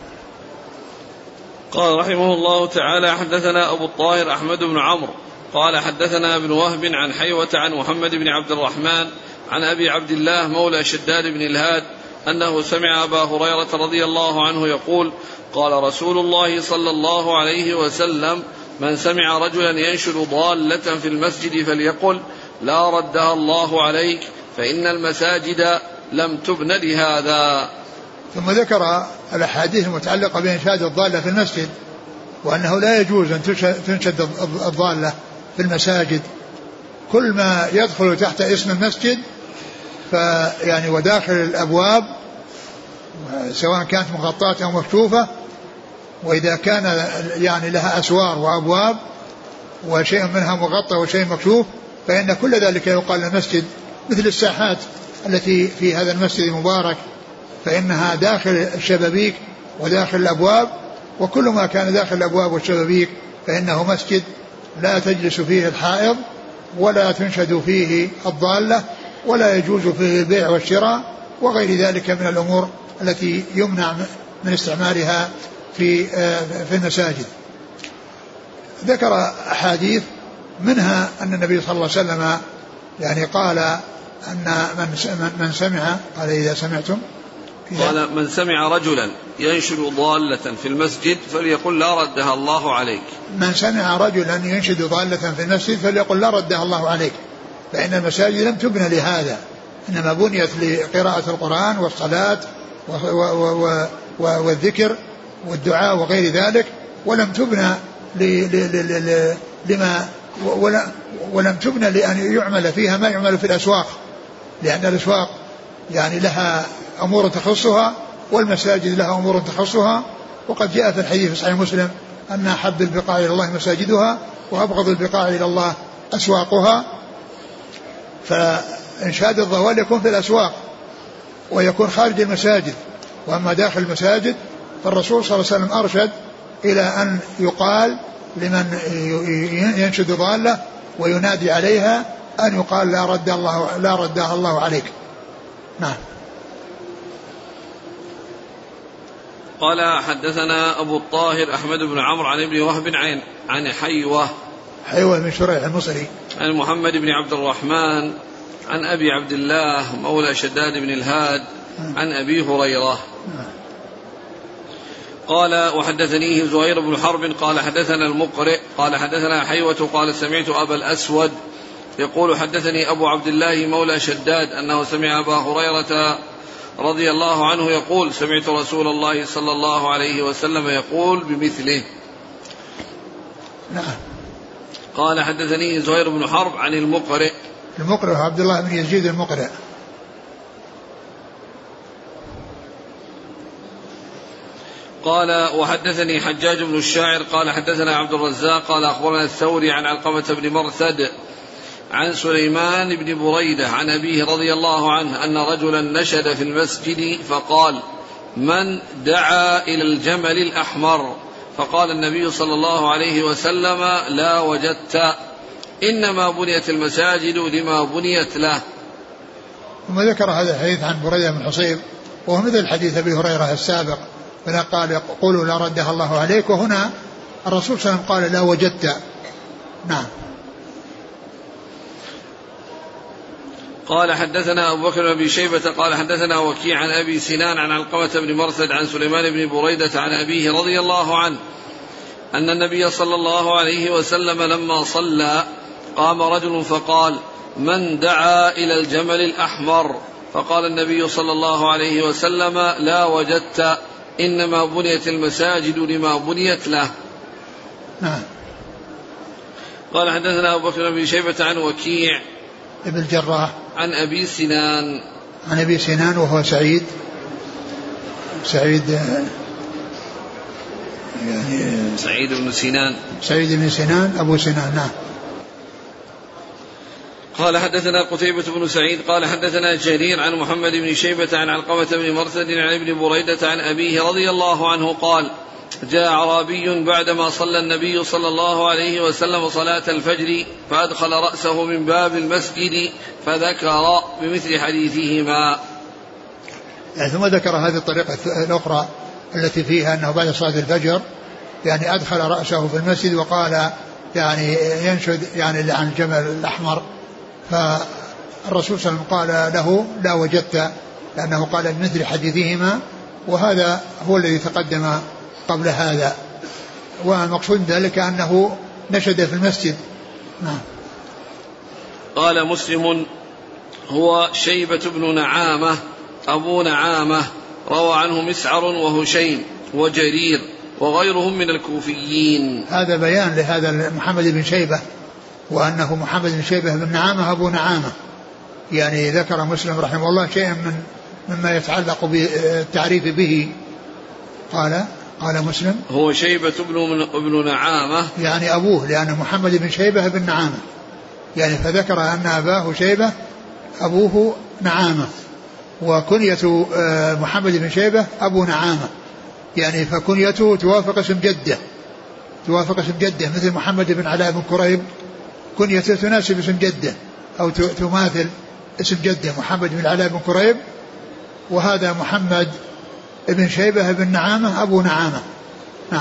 قال رحمه الله تعالى حدثنا أبو الطاهر أحمد بن عمرو قال حدثنا ابن وهب عن حيوة عن محمد بن عبد الرحمن عن أبي عبد الله مولى شداد بن الهاد أنه سمع أبا هريرة رضي الله عنه يقول قال رسول الله صلى الله عليه وسلم من سمع رجلا ينشد ضالة في المسجد فليقل لا ردها الله عليك فإن المساجد لم تبن لهذا. ثم ذكر الأحاديث المتعلقة بإنشاد الضالة في المسجد وأنه لا يجوز أن تنشد الضالة في المساجد. كل ما يدخل تحت اسم المسجد فيعني وداخل الأبواب سواء كانت مغطاة أو مكشوفة، وإذا كان يعني لها أسوار وأبواب وشيء منها مغطى وشيء مكشوف فإن كل ذلك يقال المسجد، مثل الساحات التي في هذا المسجد المبارك فإنها داخل الشبابيك وداخل الأبواب، وكل ما كان داخل الأبواب والشبابيك فإنه مسجد لا تجلس فيه الحائض ولا تنشد فيه الضالة ولا يجوز فيه البيع والشراء وغير ذلك من الأمور التي يمنع من استعمالها في في المساجد. ذكر أحاديث منها أن النبي صلى الله عليه وسلم يعني قال أن من من سمع قال إذا سمعتم قال من سمع رجلا ينشد ضالة في المسجد فليقل لا ردها الله عليك. من سمع رجلا ينشد ضالة في المسجد فليقل لا ردها الله عليك، فإن المساجد لم تبنى لهذا، إنما بنيت لقراءة القرآن والصلاة والذكر والدعاء وغير ذلك، ولم تبنى لما ولم تبنى لأن يعمل فيها ما يعمل في الأسواق، لأن الأسواق يعني لها أمور تخصها والمساجد لها أمور تخصها. وقد جاء في الحديث في صحيح مسلم أن أحب البقاع إلى الله مساجدها وأبغض البقاع إلى الله أسواقها. فإنشاد الضوال يكون في الأسواق ويكون خارج المساجد، وأما داخل المساجد فالرسول صلى الله عليه وسلم أرشد إلى أن يقال لمن ينشد ضالة وينادي عليها أن يقال لا رد الله لا ردها الله عليك. نعم. قال حدثنا أبو الطاهر أحمد بن عمرو عن ابن وهب عن عن حيوة حيوة من شريح المصري عن محمد بن عبد الرحمن عن أبي عبد الله مولى شداد بن الهاد عن أبي هريرة قال وحدثنيه زهير بن حرب قال حدثنا المقرئ قال حدثنا حيوة قال سمعت أبا الأسود يقول حدثني أبو عبد الله مولى شداد أنه سمع أبا هريرة رضي الله عنه يقول سمعت رسول الله صلى الله عليه وسلم يقول بمثله. نعم. قال حدثني زهير بن حرب عن المقرئ المقرئ عبد الله بن يزيد المقرئ قال وحدثني حجاج بن الشاعر قال حدثنا عبد الرزاق قال أخبرنا الثوري عن علقمة بن مرثد عن سليمان بن بريدة عن أبيه رضي الله عنه أن رجلا نشد في المسجد فقال من دعا إلى الجمل الأحمر فقال النبي صلى الله عليه وسلم لا وجدت إنما بنيت المساجد لما بنيت له. ثم ذكر هذا الحديث عن بريدة بن حصيب وهو مثل حديث أبي هريرة السابق فلا قال قولوا لا ردها الله عليك، وهنا الرسول صلى الله عليه وسلم قال لا وجدت. نعم. قال حدثنا أبو بكر بن أبي شيبة قال حدثنا وكيع عن أبي سنان عن علقمة بن مرثد عن سليمان بن بريدة عن أبيه رضي الله عنه أن النبي صلى الله عليه وسلم لما صلى قام رجل فقال من دعا إلى الجمل الأحمر فقال النبي صلى الله عليه وسلم لا وجدت إنما بنيت المساجد لما بنيت له. نعم. قال حدثنا أبو بكر بن أبي شيبة عن وكيع ابن الجراح عن أبي سنان عن أبي سنان وهو سعيد سعيد يعني سعيد بن سنان سعيد بن سنان أبو سنان. نعم. قال حدثنا قتيبة بن سعيد قال حدثنا جرير عن محمد بن شيبة عن علقمة بن مرثد عن ابن بريدة عن أبيه رضي الله عنه قال جاء أعرابي بعدما صلى النبي صلى الله عليه وسلم صلاة الفجر فأدخل رأسه من باب المسجد فذكر بمثل حديثهما. يعني ثم ذكر هذه الطريقة الأخرى التي فيها أنه بعد صلاة الفجر يعني أدخل رأسه في المسجد وقال يعني ينشد يعني عن الجمل الأحمر، فالرسول صلى الله عليه وسلم قال له لا وجدت، لأنه قال بمثل حديثهما، وهذا هو الذي تقدم قبل هذا، والمقصود ذلك أنه نشد في المسجد. نعم. قال مسلم هو شيبة بن نعامة أبو نعامة، روى عنه مسعر وهشيم وجرير وغيرهم من الكوفيين. هذا بيان لهذا محمد بن شيبة، وأنه محمد بن شيبة بن نعامة أبو نعامة، يعني ذكر مسلم رحمه الله شيئا من مما يتعلق بالتعريف به. قال قال مسلم هو شيبة بن ابن نعامة يعني أبوه، لأن محمد بن شيبة بن نعامة، يعني فذكر أن أباه شيبة أبوه نعامة، وكنية محمد بن شيبة أبو نعامة، يعني فكنيته توافق اسم جده، توافق اسم جده، مثل محمد بن علاء بن كريب كنيته تناسب اسم جده أو تماثل اسم جده محمد بن علاء بن كريب، وهذا محمد ابن شيبة بن نعامة أبو نعامة. نعم.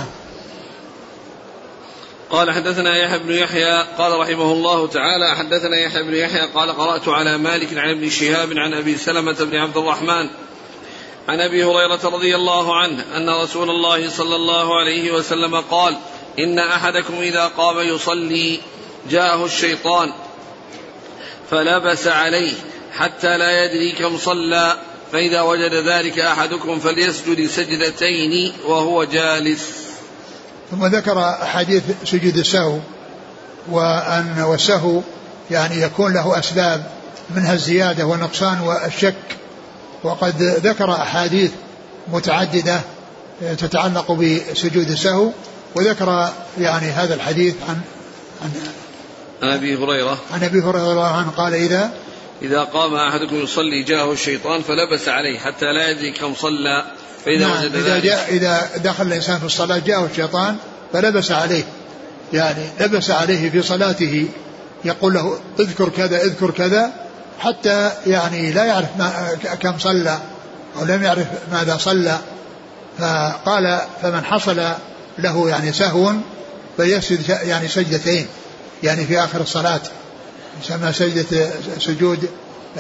قال حدثنا يحيى بن يحيى قال رحمه الله تعالى حدثنا يحيى بن يحيى قال قرأت على مالك عن ابن شهاب عن أبي سلمة بن عبد الرحمن عن أبي هريرة رضي الله عنه أن رسول الله صلى الله عليه وسلم قال إن أحدكم إذا قام يصلي جاءه الشيطان فلبس عليه حتى لا يدري كم صلى، فإذا وجد ذلك أحدكم فليسجد سجدتين وهو جالس. ثم ذكر حديث سجود السهو، وأن والسهو يعني يكون له أسباب منها الزيادة والنقصان والشك، وقد ذكر أحاديث متعددة تتعلق بسجود السهو، وذكر يعني هذا الحديث عن عن عن أبي هريرة عن أبي هريرة رضي الله عنه قال إذا إذا قام أحدكم يصلي جاءه الشيطان فلبس عليه حتى لا يدري كم صلى، فإذا نعم وجد إذا, ذلك جاء إذا دخل الإنسان في الصلاة جاءه الشيطان فلبس عليه، يعني لبس عليه في صلاته، يقول له اذكر كذا اذكر كذا، حتى يعني لا يعرف ما كم صلى أو لم يعرف ماذا صلى. فقال فمن حصل له يعني سهو فيسجد يعني سجدتين، يعني في آخر الصلاة يسمى سجدة سجود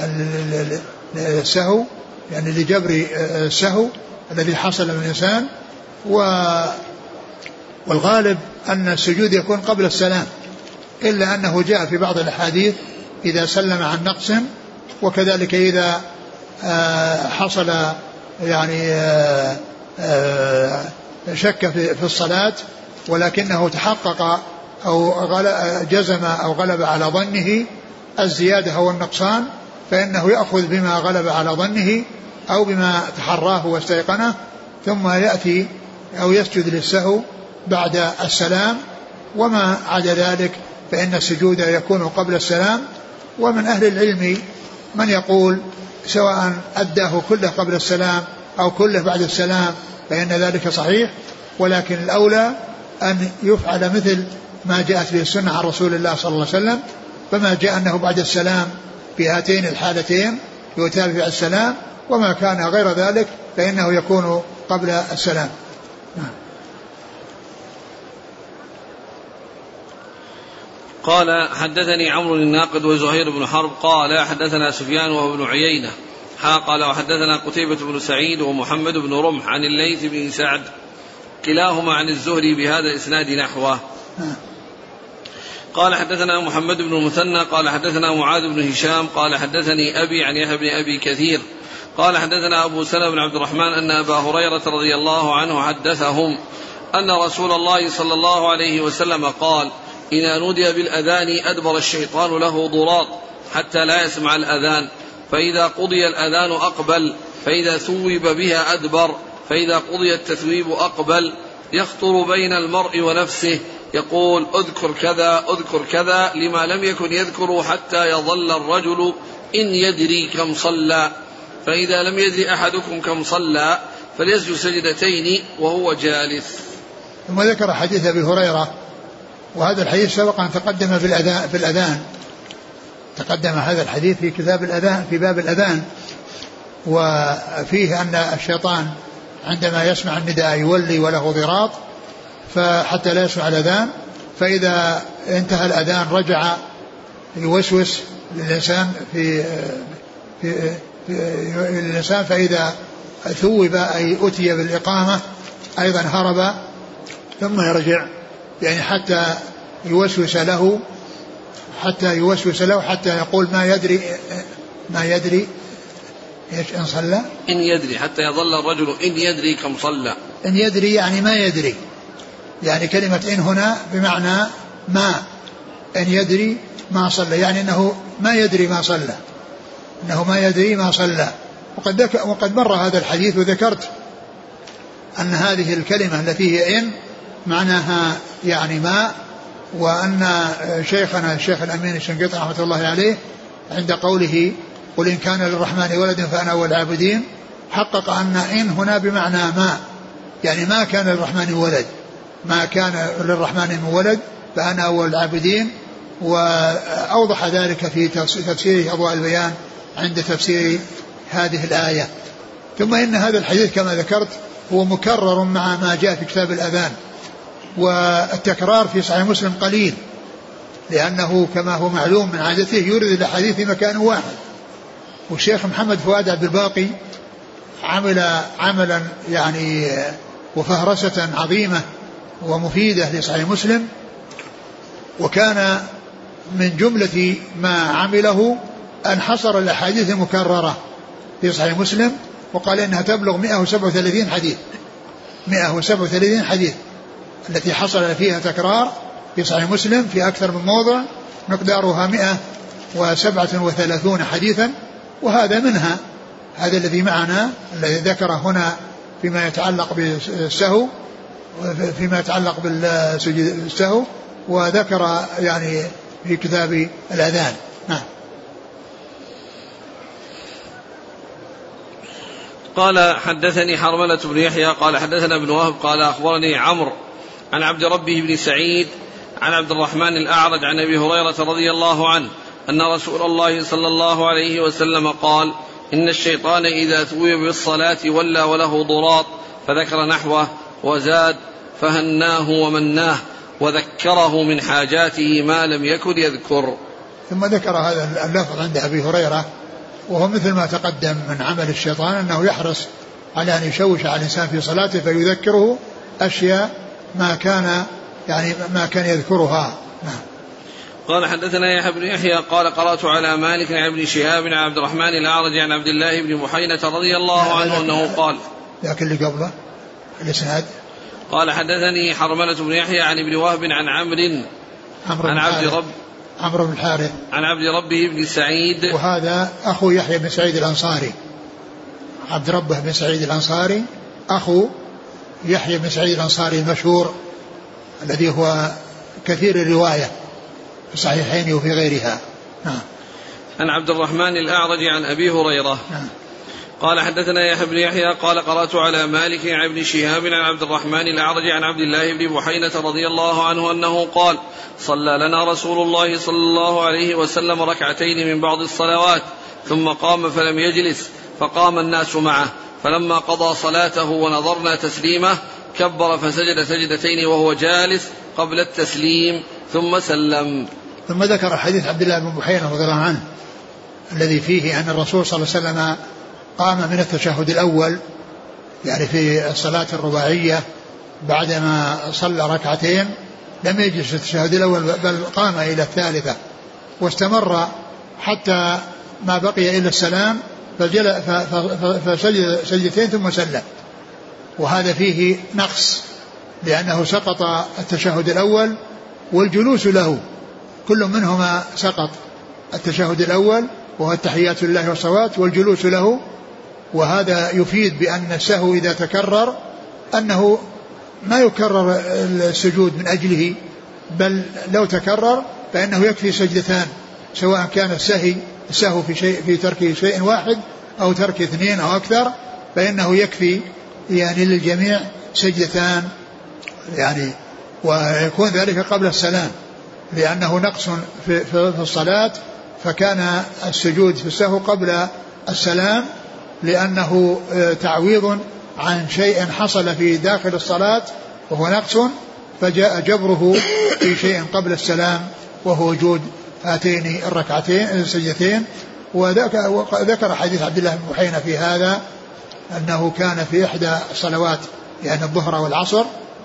السهو، يعني لجبر السهو الذي حصل من الإنسان. والغالب أن السجود يكون قبل السلام، إلا أنه جاء في بعض الأحاديث إذا سلم عن نقص، وكذلك إذا حصل يعني شك في الصلاة ولكنه تحقق أو جزم أو غلب على ظنه الزيادة أو النقصان، فإنه يأخذ بما غلب على ظنه أو بما تحراه واستيقنه، ثم يأتي أو يسجد للسهو بعد السلام، وما عدا ذلك فإن السجود يكون قبل السلام. ومن أهل العلم من يقول سواء أداه كله قبل السلام أو كله بعد السلام فإن ذلك صحيح، ولكن الأولى أن يفعل مثل ما جاءت به السنة عن رسول الله صلى الله عليه وسلم، فما جاء أنه بعد السلام في هاتين الحالتين يتابع السلام، وما كان غير ذلك فإنه يكون قبل السلام. قال حدثني عمرو الناقد وزهير بن حرب قال حدثنا سفيان وهو ابن عيينة قال وحدثنا قتيبة بن سعيد ومحمد بن رمح عن الليث بن سعد كلاهما عن الزهري بهذا الإسناد نحوه. قال حدثنا محمد بن المثنى قال حدثنا معاذ بن هشام قال حدثني أبي عن يحيى بن أبي كثير قال حدثنا أبو سلمة بن عبد الرحمن أن أبا هريرة رضي الله عنه حدثهم أن رسول الله صلى الله عليه وسلم قال إذا نودي بالأذان أدبر الشيطان له ضراط حتى لا يسمع الأذان، فإذا قضي الأذان أقبل، فإذا ثوب بها أدبر، فإذا قضي التثويب أقبل، يخطر بين المرء ونفسه يقول اذكر كذا اذكر كذا لما لم يكن يذكر حتى يظل الرجل إن يدري كم صلى، فإذا لم يدري أحدكم كم صلى فليسجد سجدتين وهو جالس. ثم ذكر حديث أبي هريرة، وهذا الحديث سبق أن تقدم في الأذان, في الأذان تقدم هذا الحديث في كتاب الأذان في باب الأذان، وفيه أن الشيطان عندما يسمع النداء يولي وله ضراط فحتى لا يسمع الأذان، فإذا انتهى الأذان رجع يوسوس للإنسان في, في, في الإنسان، فإذا ثوب أي أتي بالإقامة أيضا هرب ثم يرجع، يعني حتى يوسوس له حتى يوسوس له حتى يقول ما يدري ما يدري ايش ان صلى إن يدري، حتى يظل الرجل إن يدري كم صلى. إن يدري يعني ما يدري، يعني كلمة إن هنا بمعنى ما، إن يدري ما صلى، يعني أنه ما يدري ما صلى أنه ما يدري ما صلى. وقد, ذك... وقد مر هذا الحديث وذكرت أن هذه الكلمة التي هي إن معناها يعني ما، وأن شيخنا الشيخ الأمين الشنقيطي رحمة الله عليه عند قوله قل إن كان للرحمن ولد فأنا أول العابدين حقق أن إن هنا بمعنى ما، يعني ما كان للرحمن ولد، ما كان للرحمن من ولد فأنا أول العابدين. وأوضح ذلك في تفسير أضواء البيان عند تفسير هذه الآية. ثم إن هذا الحديث كما ذكرت هو مكرر مع ما جاء في كتاب الأذان، والتكرار في صحيح مسلم قليل، لأنه كما هو معلوم من عادته يورد الحديث في مكان واحد. والشيخ محمد فؤاد عبد الباقي عمل عملا يعني وفهرسة عظيمة ومفيدة لصحيح مسلم، وكان من جملة ما عمله أن حصر الأحاديث المكررة في صحيح مسلم، وقال إنها تبلغ مئة وسبعة وثلاثين حديث مئة وسبعة وثلاثين حديث التي حصل فيها تكرار في صحيح مسلم في أكثر من موضع، مقدارها مئة وسبعة وثلاثون حديثا، وهذا منها هذا الذي معنا الذي ذكر هنا فيما يتعلق بالسهو فيما يتعلق بالسهو، وذكر يعني في كتاب الأذان. نعم. قال حدثني حرملة بن يحيى قال حدثنا ابن وهب قال أخبرني عمرو عن عبد ربه بن سعيد عن عبد الرحمن الأعرج عن أبي هريرة رضي الله عنه أن رسول الله صلى الله عليه وسلم قال إن الشيطان إذا ثوب بالصلاة ولى وله ضراط، فذكر نحوه وزاد فهناه ومناه وذكره من حاجاته ما لم يكن يذكر. ثم ذكر هذا اللفظ عند أبي هريرة، وهو مثل ما تقدم من عمل الشيطان أنه يحرص على أن يشوش على الإنسان في صلاته فيذكره أشياء ما كان يعني ما كان يذكرها. نعم. قال حدثنا يحيى بن يحيى قال قرأت على مالك عن ابن شهاب عن عبد الرحمن الأعرج عن عبد الله بن بحينة رضي الله عنه أنه قال لكن اللي قبله الإسناد قال حدثني حرملة بن يحيى عن ابن وهب عن عمرو عن عبد رب عمرو بن الحارث عن عبد ربه بن سعيد، وهذا أخو يحيى بن سعيد الأنصاري، عبد ربه بن سعيد الأنصاري أخو يحيى بن سعيد الأنصاري المشهور الذي هو كثير الرواية في الصحيحين وفي غيرها. نعم. عن عبد الرحمن الأعرج عن أبي هريرة. نعم. قال حدثنا يحيى بن يحيى قال قرأت على مالك عن ابن شهاب عن عبد الرحمن الأعرج عن عبد الله بن بحينة رضي الله عنه أنه قال صلى لنا رسول الله صلى الله عليه وسلم ركعتين من بعض الصلوات ثم قام فلم يجلس فقام الناس معه، فلما قضى صلاته ونظرنا تسليمه كبر فسجد سجدتين وهو جالس قبل التسليم ثم سلم. ثم ذكر حديث عبد الله بن بحينة رضي الله عنه الذي فيه أن الرسول صلى الله عليه وسلم قام من التشهد الأول يعني في الصلاة الرباعية بعدما صلى ركعتين لم يجلس في التشهد الأول بل قام إلى الثالثة واستمر حتى ما بقي إلا السلام فسجد سجدتين ثم سلم، وهذا فيه نقص لأنه سقط التشهد الأول والجلوس له، كل منهما سقط، التشهد الأول وهو التحيات لله والصلوات والجلوس له، وهذا يفيد بأن السهو إذا تكرر أنه ما يكرر السجود من أجله بل لو تكرر فإنه يكفي سجدتان، سواء كان السهي السهو في شيء في ترك شيء واحد أو ترك اثنين أو أكثر، فإنه يكفي يعني للجميع سجدتان يعني، ويكون ذلك قبل السلام، لأنه نقص في, في الصلاة، فكان السجود في السهو قبل السلام لأنه تعويض عن شيء حصل في داخل الصلاة وهو نقص، فجاء جبره في شيء قبل السلام وهو وجود هاتين الركعتين السجدتين. وذكر حديث عبد الله بن بحينة في هذا أنه كان في إحدى الصلوات يعني الظهر والعصر،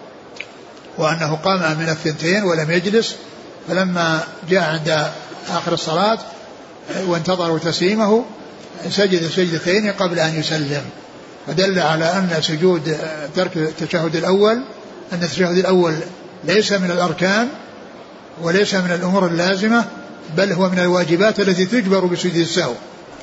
وأنه قام من الثنتين ولم يجلس، فلما جاء عند آخر الصلاة وانتظروا تسليمه سجد سجدتين قبل أن يسلم، فدل على أن سجود ترك التشهد الأول أن التشهد الأول ليس من الأركان وليس من الأمور اللازمة، بل هو من الواجبات التي تجبر بسجود السهو.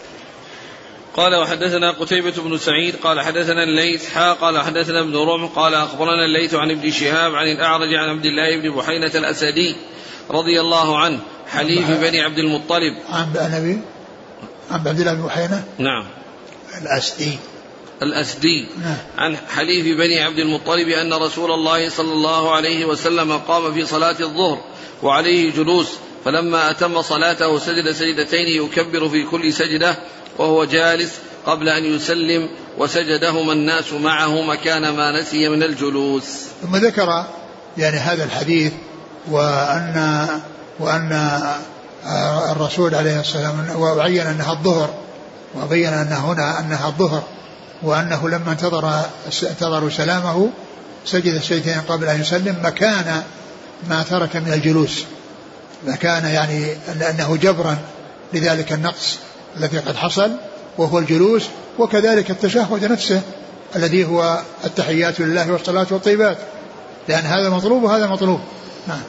قال وحدثنا قتيبة بن سعيد قال حدثنا الليث حا قال حدثنا ابن رمح قال أخبرنا الليث عن ابن شهاب عن الأعرج عن عبد الله بن بحينة الأسدي رضي الله عنه حليف بني عبد المطلب عن النبي عن عبد الله بن بحينة نعم الأسدي الأسدي عن حليف بني عبد المطلب أن رسول الله صلى الله عليه وسلم قام في صلاة الظهر وعليه جلوس، فلما أتم صلاته سجد سجدتين يكبر في كل سجدة وهو جالس قبل أن يسلم، وسجدهما الناس معه مكان ما نسي من الجلوس. ثم ذكر يعني هذا الحديث وأن وأن الرسول عليه السلام وبين أنها الظهر وبين أن هنا أنها الظهر، وأنه لما انتظر انتظروا سلامه سجد السجدتين قبل أن يسلم مكان ما ترك من الجلوس، مكان يعني لأنه جبرا لذلك النقص الذي قد حصل وهو الجلوس، وكذلك التشهد نفسه الذي هو التحيات لله والصلاة والطيبات، لأن هذا مطلوب وهذا مطلوب. نعم.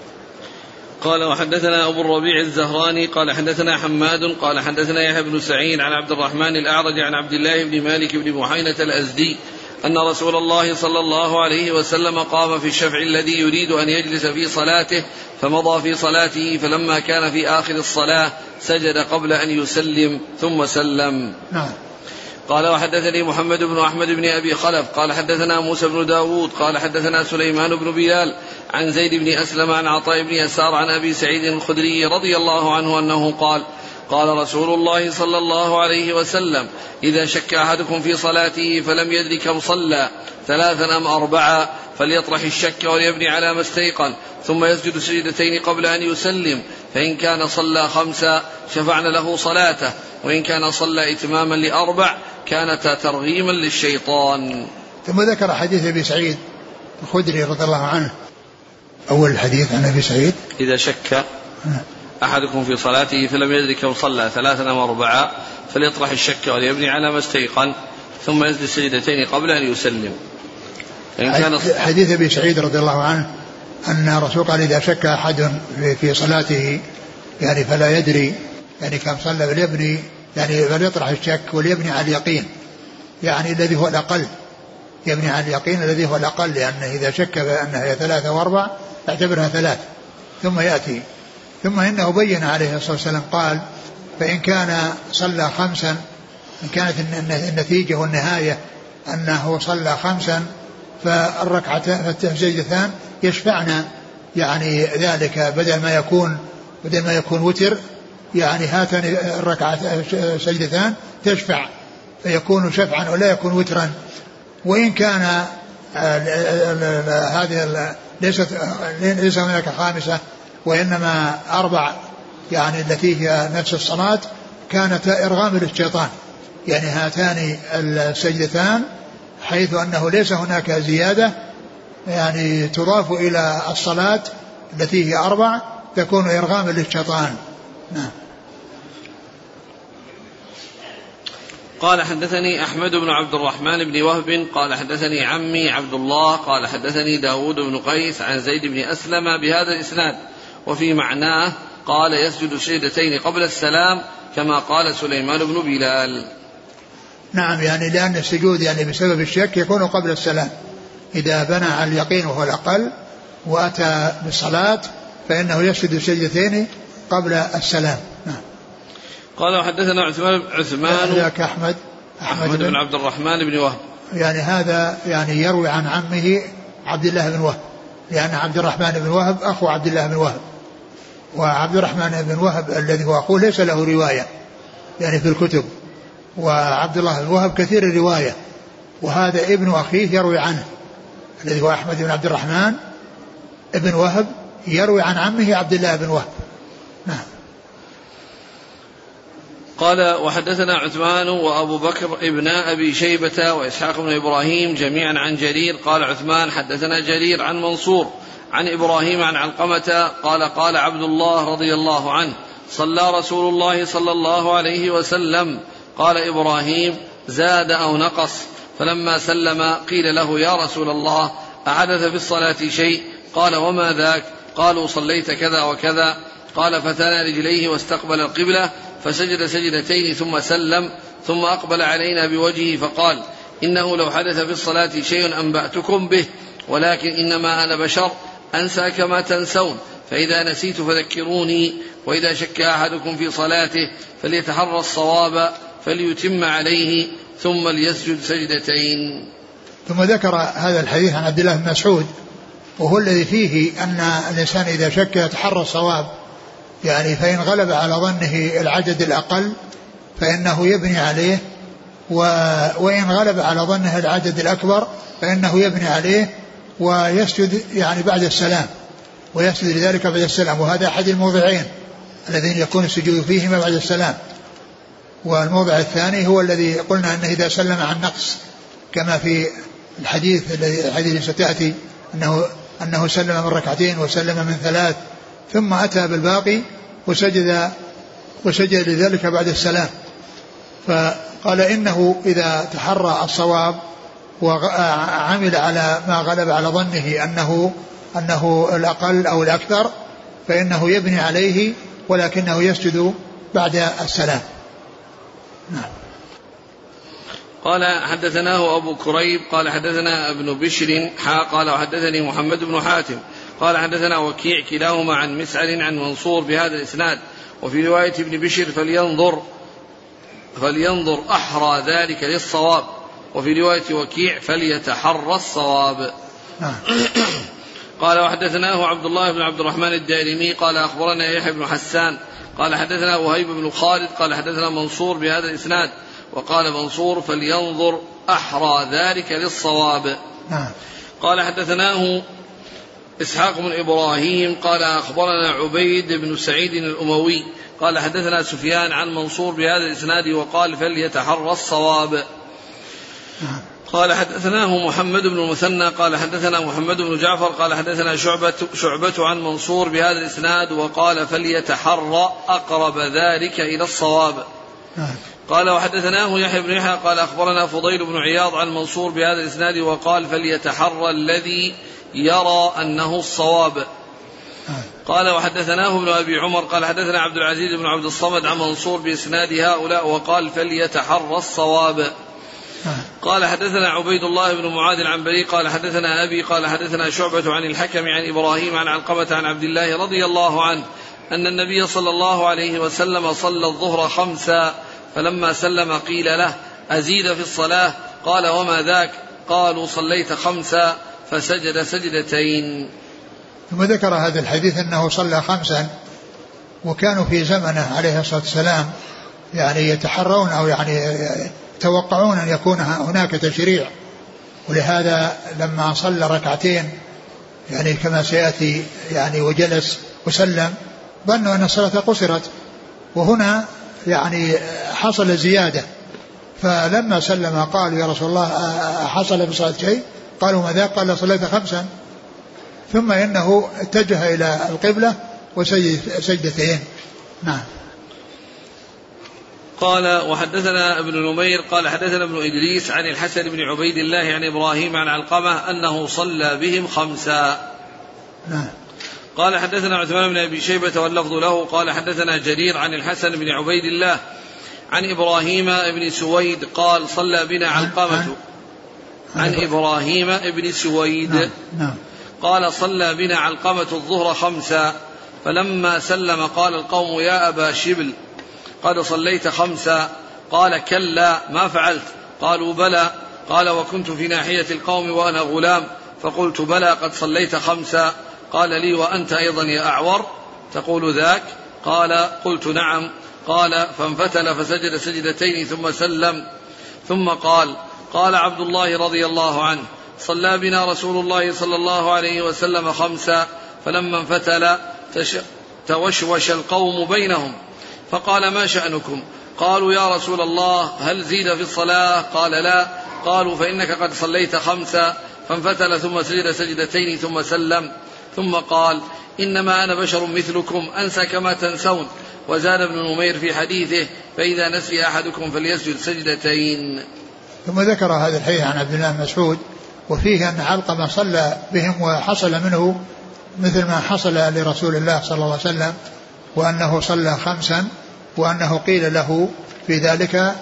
قال وحدثنا أبو الربيع الزهراني قال حدثنا حماد قال حدثنا يحيى بن سعيد عن عبد الرحمن الأعرج عن عبد الله بن مالك بن بحينة الأزدي أن رسول الله صلى الله عليه وسلم قام في الشفع الذي يريد أن يجلس في صلاته، فمضى في صلاته، فلما كان في آخر الصلاة سجد قبل أن يسلم ثم سلم. نعم. قال وحدثني محمد بن أحمد بن أبي خلف قال حدثنا موسى بن داود قال حدثنا سليمان بن بلال عن زيد بن أسلم عن عطاء بن يسار عن أبي سعيد الخدري رضي الله عنه أنه قال قال رسول الله صلى الله عليه وسلم إذا شك أحدكم في صلاته فلم يدري كم صلى ثلاثا أم أربعا فليطرح الشك وليبني على ما استيقن، ثم يسجد سجدتين قبل أن يسلم، فإن كان صلى خمسا شفعنا له صلاته، وإن كان صلى إتماما لأربع كانتا ترغيما للشيطان. ثم ذكر حديث أبي سعيد الخدري رضي الله عنه. أول الحديث عن أبي سعيد إذا شك أحدكم في صلاته فلم يدرك كم صلى ثلاثا أو أربعا فليطرح الشك وليبني على ما استيقن، ثم يسجد السجدتين قبل أن يسلم. إن كان حديث أبي سعيد رضي الله عنه أن الرسول قال إذا شك أحد في صلاته يعني فلا يدري يعني كم صلى فليبني يعني فليطرح الشك وليبني على اليقين، يعني الذي هو الأقل، يبني على اليقين الذي هو الأقل، لأنه إذا شك بأنها ثلاثة وأربع اعتبرها ثلاث ثم يأتي. ثم إنه بين عليه الصلاة والسلام قال فإن كان صلى خمسا، إن كانت النتيجة والنهاية أنه صلى خمسا فالركعتان فالسجدتان يشفعنا يعني ذلك، بدل ما يكون بدل ما يكون وتر يعني هاتان الركعتان سجدتان تشفع فيكون شفعا ولا يكون وترا. وإن كان هذه ليست ليس هناك خامسة وإنما أربع يعني التي هي نفس الصلاة كانت إرغام للشيطان، يعني هاتان السجدتان حيث أنه ليس هناك زيادة يعني تضاف إلى الصلاة التي هي أربع تكون إرغاما للشيطان. نعم. قال حدثني أحمد بن عبد الرحمن بن وهب قال حدثني عمي عبد الله قال حدثني داود بن قيس عن زيد بن أسلم بهذا الإسناد، وفي معناه قال يسجد سجدتين قبل السلام كما قال سليمان بن بلال. نعم، يعني لأن السجود يعني بسبب الشك يكون قبل السلام، إذا بنى على اليقين وهو الأقل وأتى بالصلاة فإنه يسجد سجدتين قبل السلام. نعم. قال وحدثنا عثمان عثمان ذاك أحمد أحمد, أحمد بن, بن عبد الرحمن بن وهب. يعني هذا يعني يروي عن عمه عبد الله بن وهب، لأن عبد الرحمن بن وهب أخو عبد الله بن وهب، وعبد الرحمن بن وهب الذي هو أخوه ليس له رواية يعني في الكتب، وعبد الله بن وهب كثير الرواية، وهذا ابن أخيه يروي عنه الذي هو أحمد بن عبد الرحمن ابن وهب يروي عن عمه عبد الله بن وهب. نعم. قال وحدثنا عثمان وأبو بكر ابن أبي شيبة وإسحاق بن إبراهيم جميعا عن جرير. قال عثمان حدثنا جرير عن منصور عن إبراهيم عن علقمة قال قال عبد الله رضي الله عنه صلى رسول الله صلى الله عليه وسلم. قال إبراهيم زاد أو نقص؟ فلما سلم قيل له يا رسول الله أحدث في الصلاة شيء؟ قال وما ذاك؟ قالوا صليت كذا وكذا. قال فتنى رجليه واستقبل القبلة فسجد سجدتين ثم سلم، ثم أقبل علينا بوجهه فقال إنه لو حدث في الصلاة شيء أنبأتكم به، ولكن إنما أنا بشر أنسى كما تنسون، فإذا نسيت فذكروني، وإذا شك أحدكم في صلاته فليتحرى الصواب فليتم عليه ثم ليسجد سجدتين. ثم ذكر هذا الحديث عن عبد الله بن مسعود، وهو الذي فيه أن الإنسان إذا شك يتحرى الصواب، يعني فإن غلب على ظنه العدد الأقل فإنه يبني عليه، وإن غلب على ظنه العدد الأكبر فإنه يبني عليه ويسجد يعني بعد السلام، ويسجد لذلك بعد السلام. وهذا أحد الموضعين الذين يكون السجود فيهما بعد السلام. والموضع الثاني هو الذي قلنا أنه إذا سلم عن نقص، كما في الحديث الذي الحديث ستأتي أنه, أنه سلم من ركعتين وسلم من ثلاث ثم أتى بالباقي وسجد وسجد لذلك بعد السلام. فقال إنه إذا تحرى الصواب وعمل على ما غلب على ظنه أنه, أنه الأقل أو الأكثر فإنه يبني عليه، ولكنه يسجد بعد السلام. نعم. قال حدثناه أبو كريب قال حدثنا ابن بشر حا قال وحدثني محمد بن حاتم قال حدثنا وكيع كلاهما عن مسعر عن منصور بهذا الإسناد. وفي رواية ابن بشر فلينظر فلينظر أحرى ذلك للصواب، وفي رواية وكيع فليتحرى الصواب. قال وحدثناه عبد الله بن عبد الرحمن الدارمي قال أخبرنا يحيى بن حسان قال حدثنا وهيب بن خالد قال حدثنا منصور بهذا الإسناد. وقال منصور فلينظر أحرى ذلك للصواب. قال حدثناه إسحاق بن إبراهيم قال أخبرنا عبيد بن سعيد الأموي قال حدثنا سفيان عن منصور بهذا الإسناد وقال فليتحرى الصواب. قال حدثناه محمد بن المثنى قال حدثنا محمد بن جعفر قال حدثنا شعبة, شعبة عن منصور بهذا الإسناد وقال فليتحرى أقرب ذلك إلى الصواب. قال وحدثناه يحيى بن يحيى قال أخبرنا فضيل بن عياض عن منصور بهذا الإسناد وقال فليتحرى الذي يرى أنه الصواب. قال وحدثناه ابن أبي عمر قال حدثنا عبد العزيز بن عبد الصمد عن منصور بإسناد هؤلاء وقال فليتحرى الصواب. قال حدثنا عبيد الله بن معاذ العنبري قال حدثنا أبي قال حدثنا شعبة عن الحكم عن إبراهيم عن علقمة عن عبد الله رضي الله عنه أن النبي صلى الله عليه وسلم صلى الظهر خمسا، فلما سلم قيل له أزيد في الصلاة؟ قال وما ذاك؟ قالوا صليت خمسا، فسجد سجدتين. ثم ذكر هذا الحديث أنه صلى خمسا، وكانوا في زمنه عليه الصلاة والسلام يعني يتحرون أو يعني يتوقعون أن يكون هناك تشريع، ولهذا لما صلى ركعتين يعني كما سيأتي يعني وجلس وسلم ظنوا أن الصلاة قصرت، وهنا يعني حصل زيادة، فلما سلم قالوا يا رسول الله حصل في صلاة شيء؟ قالوا ماذا؟ قال صليت خمسا. ثم إنه اتجه إلى القبلة وسجد سجدتين. نعم. قال وحدثنا ابن نمير قال حدثنا ابن إدريس عن الحسن بن عبيد الله عن إبراهيم عن علقمة أنه صلى بهم خمسا. نعم. قال حدثنا عثمان بن أبي شيبة واللفظ له قال حدثنا جرير عن الحسن بن عبيد الله عن إبراهيم بن سويد قال صلى بنا علقمة عن إبراهيم بن سويد. نعم. نعم. قال صلى بنا علقمة الظهر خمسا، فلما سلم قال القوم يا أبا شبل قد صليت خمسا؟ قال كلا ما فعلت؟ قالوا بلى. قال وكنت في ناحية القوم وأنا غلام فقلت بلى قد صليت خمسا. قال لي وأنت أيضا يا أعور تقول ذاك؟ قال قلت نعم. قال فانفتل فسجد سجدتين ثم سلم، ثم قال قال عبد الله رضي الله عنه صلى بنا رسول الله صلى الله عليه وسلم خمسا، فلما انفتل توشوش القوم بينهم فقال ما شأنكم؟ قالوا يا رسول الله هل زيد في الصلاة؟ قال لا. قالوا فإنك قد صليت خمسا. فانفتل ثم سجد سجدتين ثم سلم، ثم قال إنما أنا بشر مثلكم أنسى كما تنسون. وزاد ابن نمير في حديثه فإذا نسي أحدكم فليسجد سجدتين. ثم ذكر هذا الحديث عن عبد الله بن مسعود وفيه أن علقمة صلى بهم وحصل منه مثل ما حصل لرسول الله صلى الله عليه وسلم، وأنه صلى خمسا، وأنه قيل له في ذلك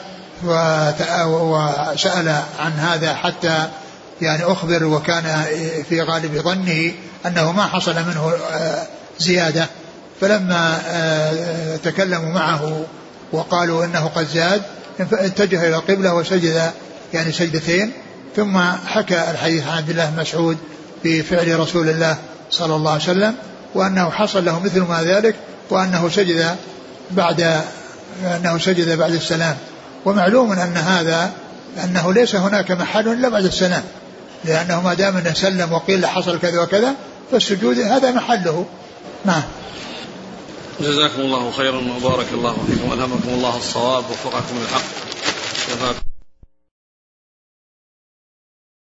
وسأل عن هذا حتى يعني أخبر، وكان في غالب ظنه أنه ما حصل منه زيادة. فلما تكلموا معه وقالوا إنه قد زاد اتجه إلى القبلة وسجد يعني سجدتين، ثم حكى الحديث عن عبد الله بن مسعود بفعل رسول الله صلى الله عليه وسلم، وأنه حصل له مثل ما ذلك، وأنه سجد بعد أنه سجد بعد السلام. ومعلوم أن هذا أنه ليس هناك محل إلا بعد السلام، لأنه ما دام أنه سلم وقيل حصل كذا وكذا فالسجود هذا محله. نعم. جزاكم الله خيرا وبارك الله فيكم، ألهمكم الله الصواب ووفقكم للحق.